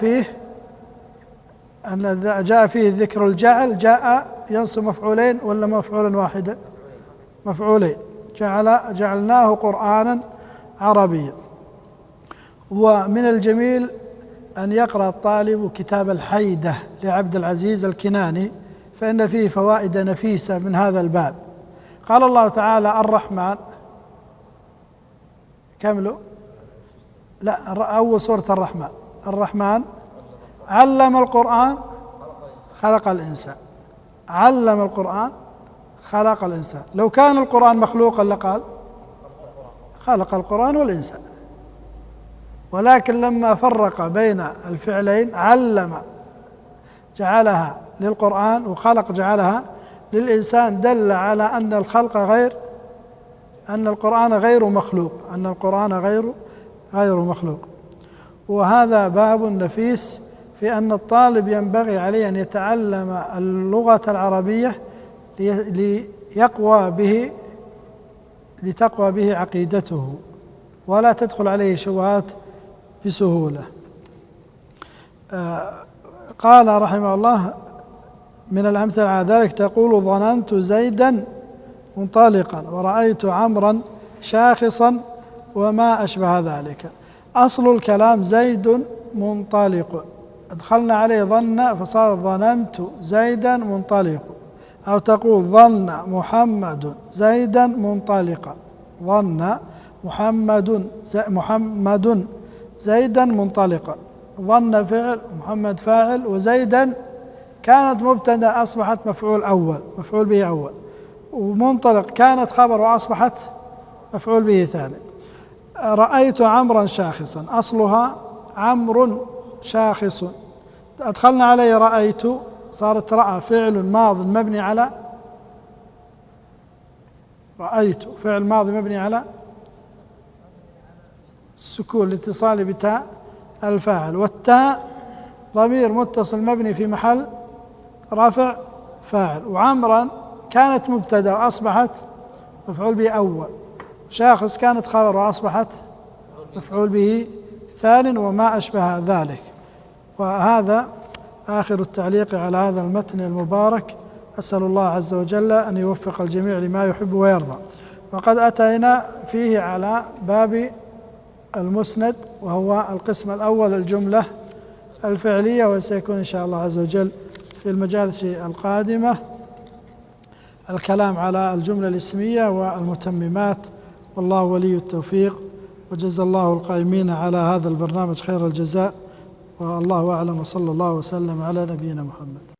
فيه ذكر الجعل جاء ينصب مفعولين ولا مفعولا واحدا؟ مفعولين. جعلناه قرآنا عربيا. ومن الجميل أن يقرأ الطالب كتاب الحيدة لعبد العزيز الكناني، فإن فيه فوائد نفيسة من هذا الباب. قال الله تعالى: الرحمن، كملوا، لا، أول سورة الرحمن علم القرآن خلق الإنسان. علم القرآن خلق الإنسان. لو كان القرآن مخلوقا لقال خلق القرآن والإنسان، ولكن لما فرق بين الفعلين علم جعلها للقرآن وخلق جعلها للإنسان، دل على أن القرآن غير مخلوق، أن القرآن غير مخلوق. وهذا باب نفيس في أن الطالب ينبغي عليه أن يتعلم اللغة العربية لتقوى به عقيدته، ولا تدخل عليه شبهات بسهولة. قال رحمه الله: من الأمثلة على ذلك تقول: ظننت زيدا منطلقا ورأيت عمرا شاخصا وما أشبه ذلك. أصل الكلام زيد منطلق، أدخلنا عليه ظن فصار ظننت زيدا منطلق. أو تقول: ظن محمد زيدا منطلقا، ظن محمد زيدا منطلقا. ظن فعل، محمد فاعل، وزيدا كانت مبتدأ أصبحت مفعول أول، مفعول به أول، ومنطلق كانت خبر وأصبحت مفعول به ثاني. رأيت عمرا شاخصا، أصلها عمرو شاخص، أدخلنا عليه رأيت صارت رأى فعل ماض مبني على رأيت، فعل ماضي مبني على السكون لاتصال بتاء الفاعل، والتاء ضمير متصل مبني في محل رفع فاعل. وعمرا كانت مبتدأ وأصبحت مفعول به أول، وشاخص كانت خبر وأصبحت مفعول به ثان، وما أشبه ذلك. وهذا آخر التعليق على هذا المتن المبارك. أسأل الله عز وجل أن يوفق الجميع لما يحب ويرضى. وقد أتينا فيه على باب المسند، وهو القسم الأول الجملة الفعلية، وسيكون إن شاء الله عز وجل في المجالس القادمة الكلام على الجملة الاسمية والمتممات. والله ولي التوفيق، وجزا الله القائمين على هذا البرنامج خير الجزاء، والله أعلم، وصلى الله وسلم على نبينا محمد.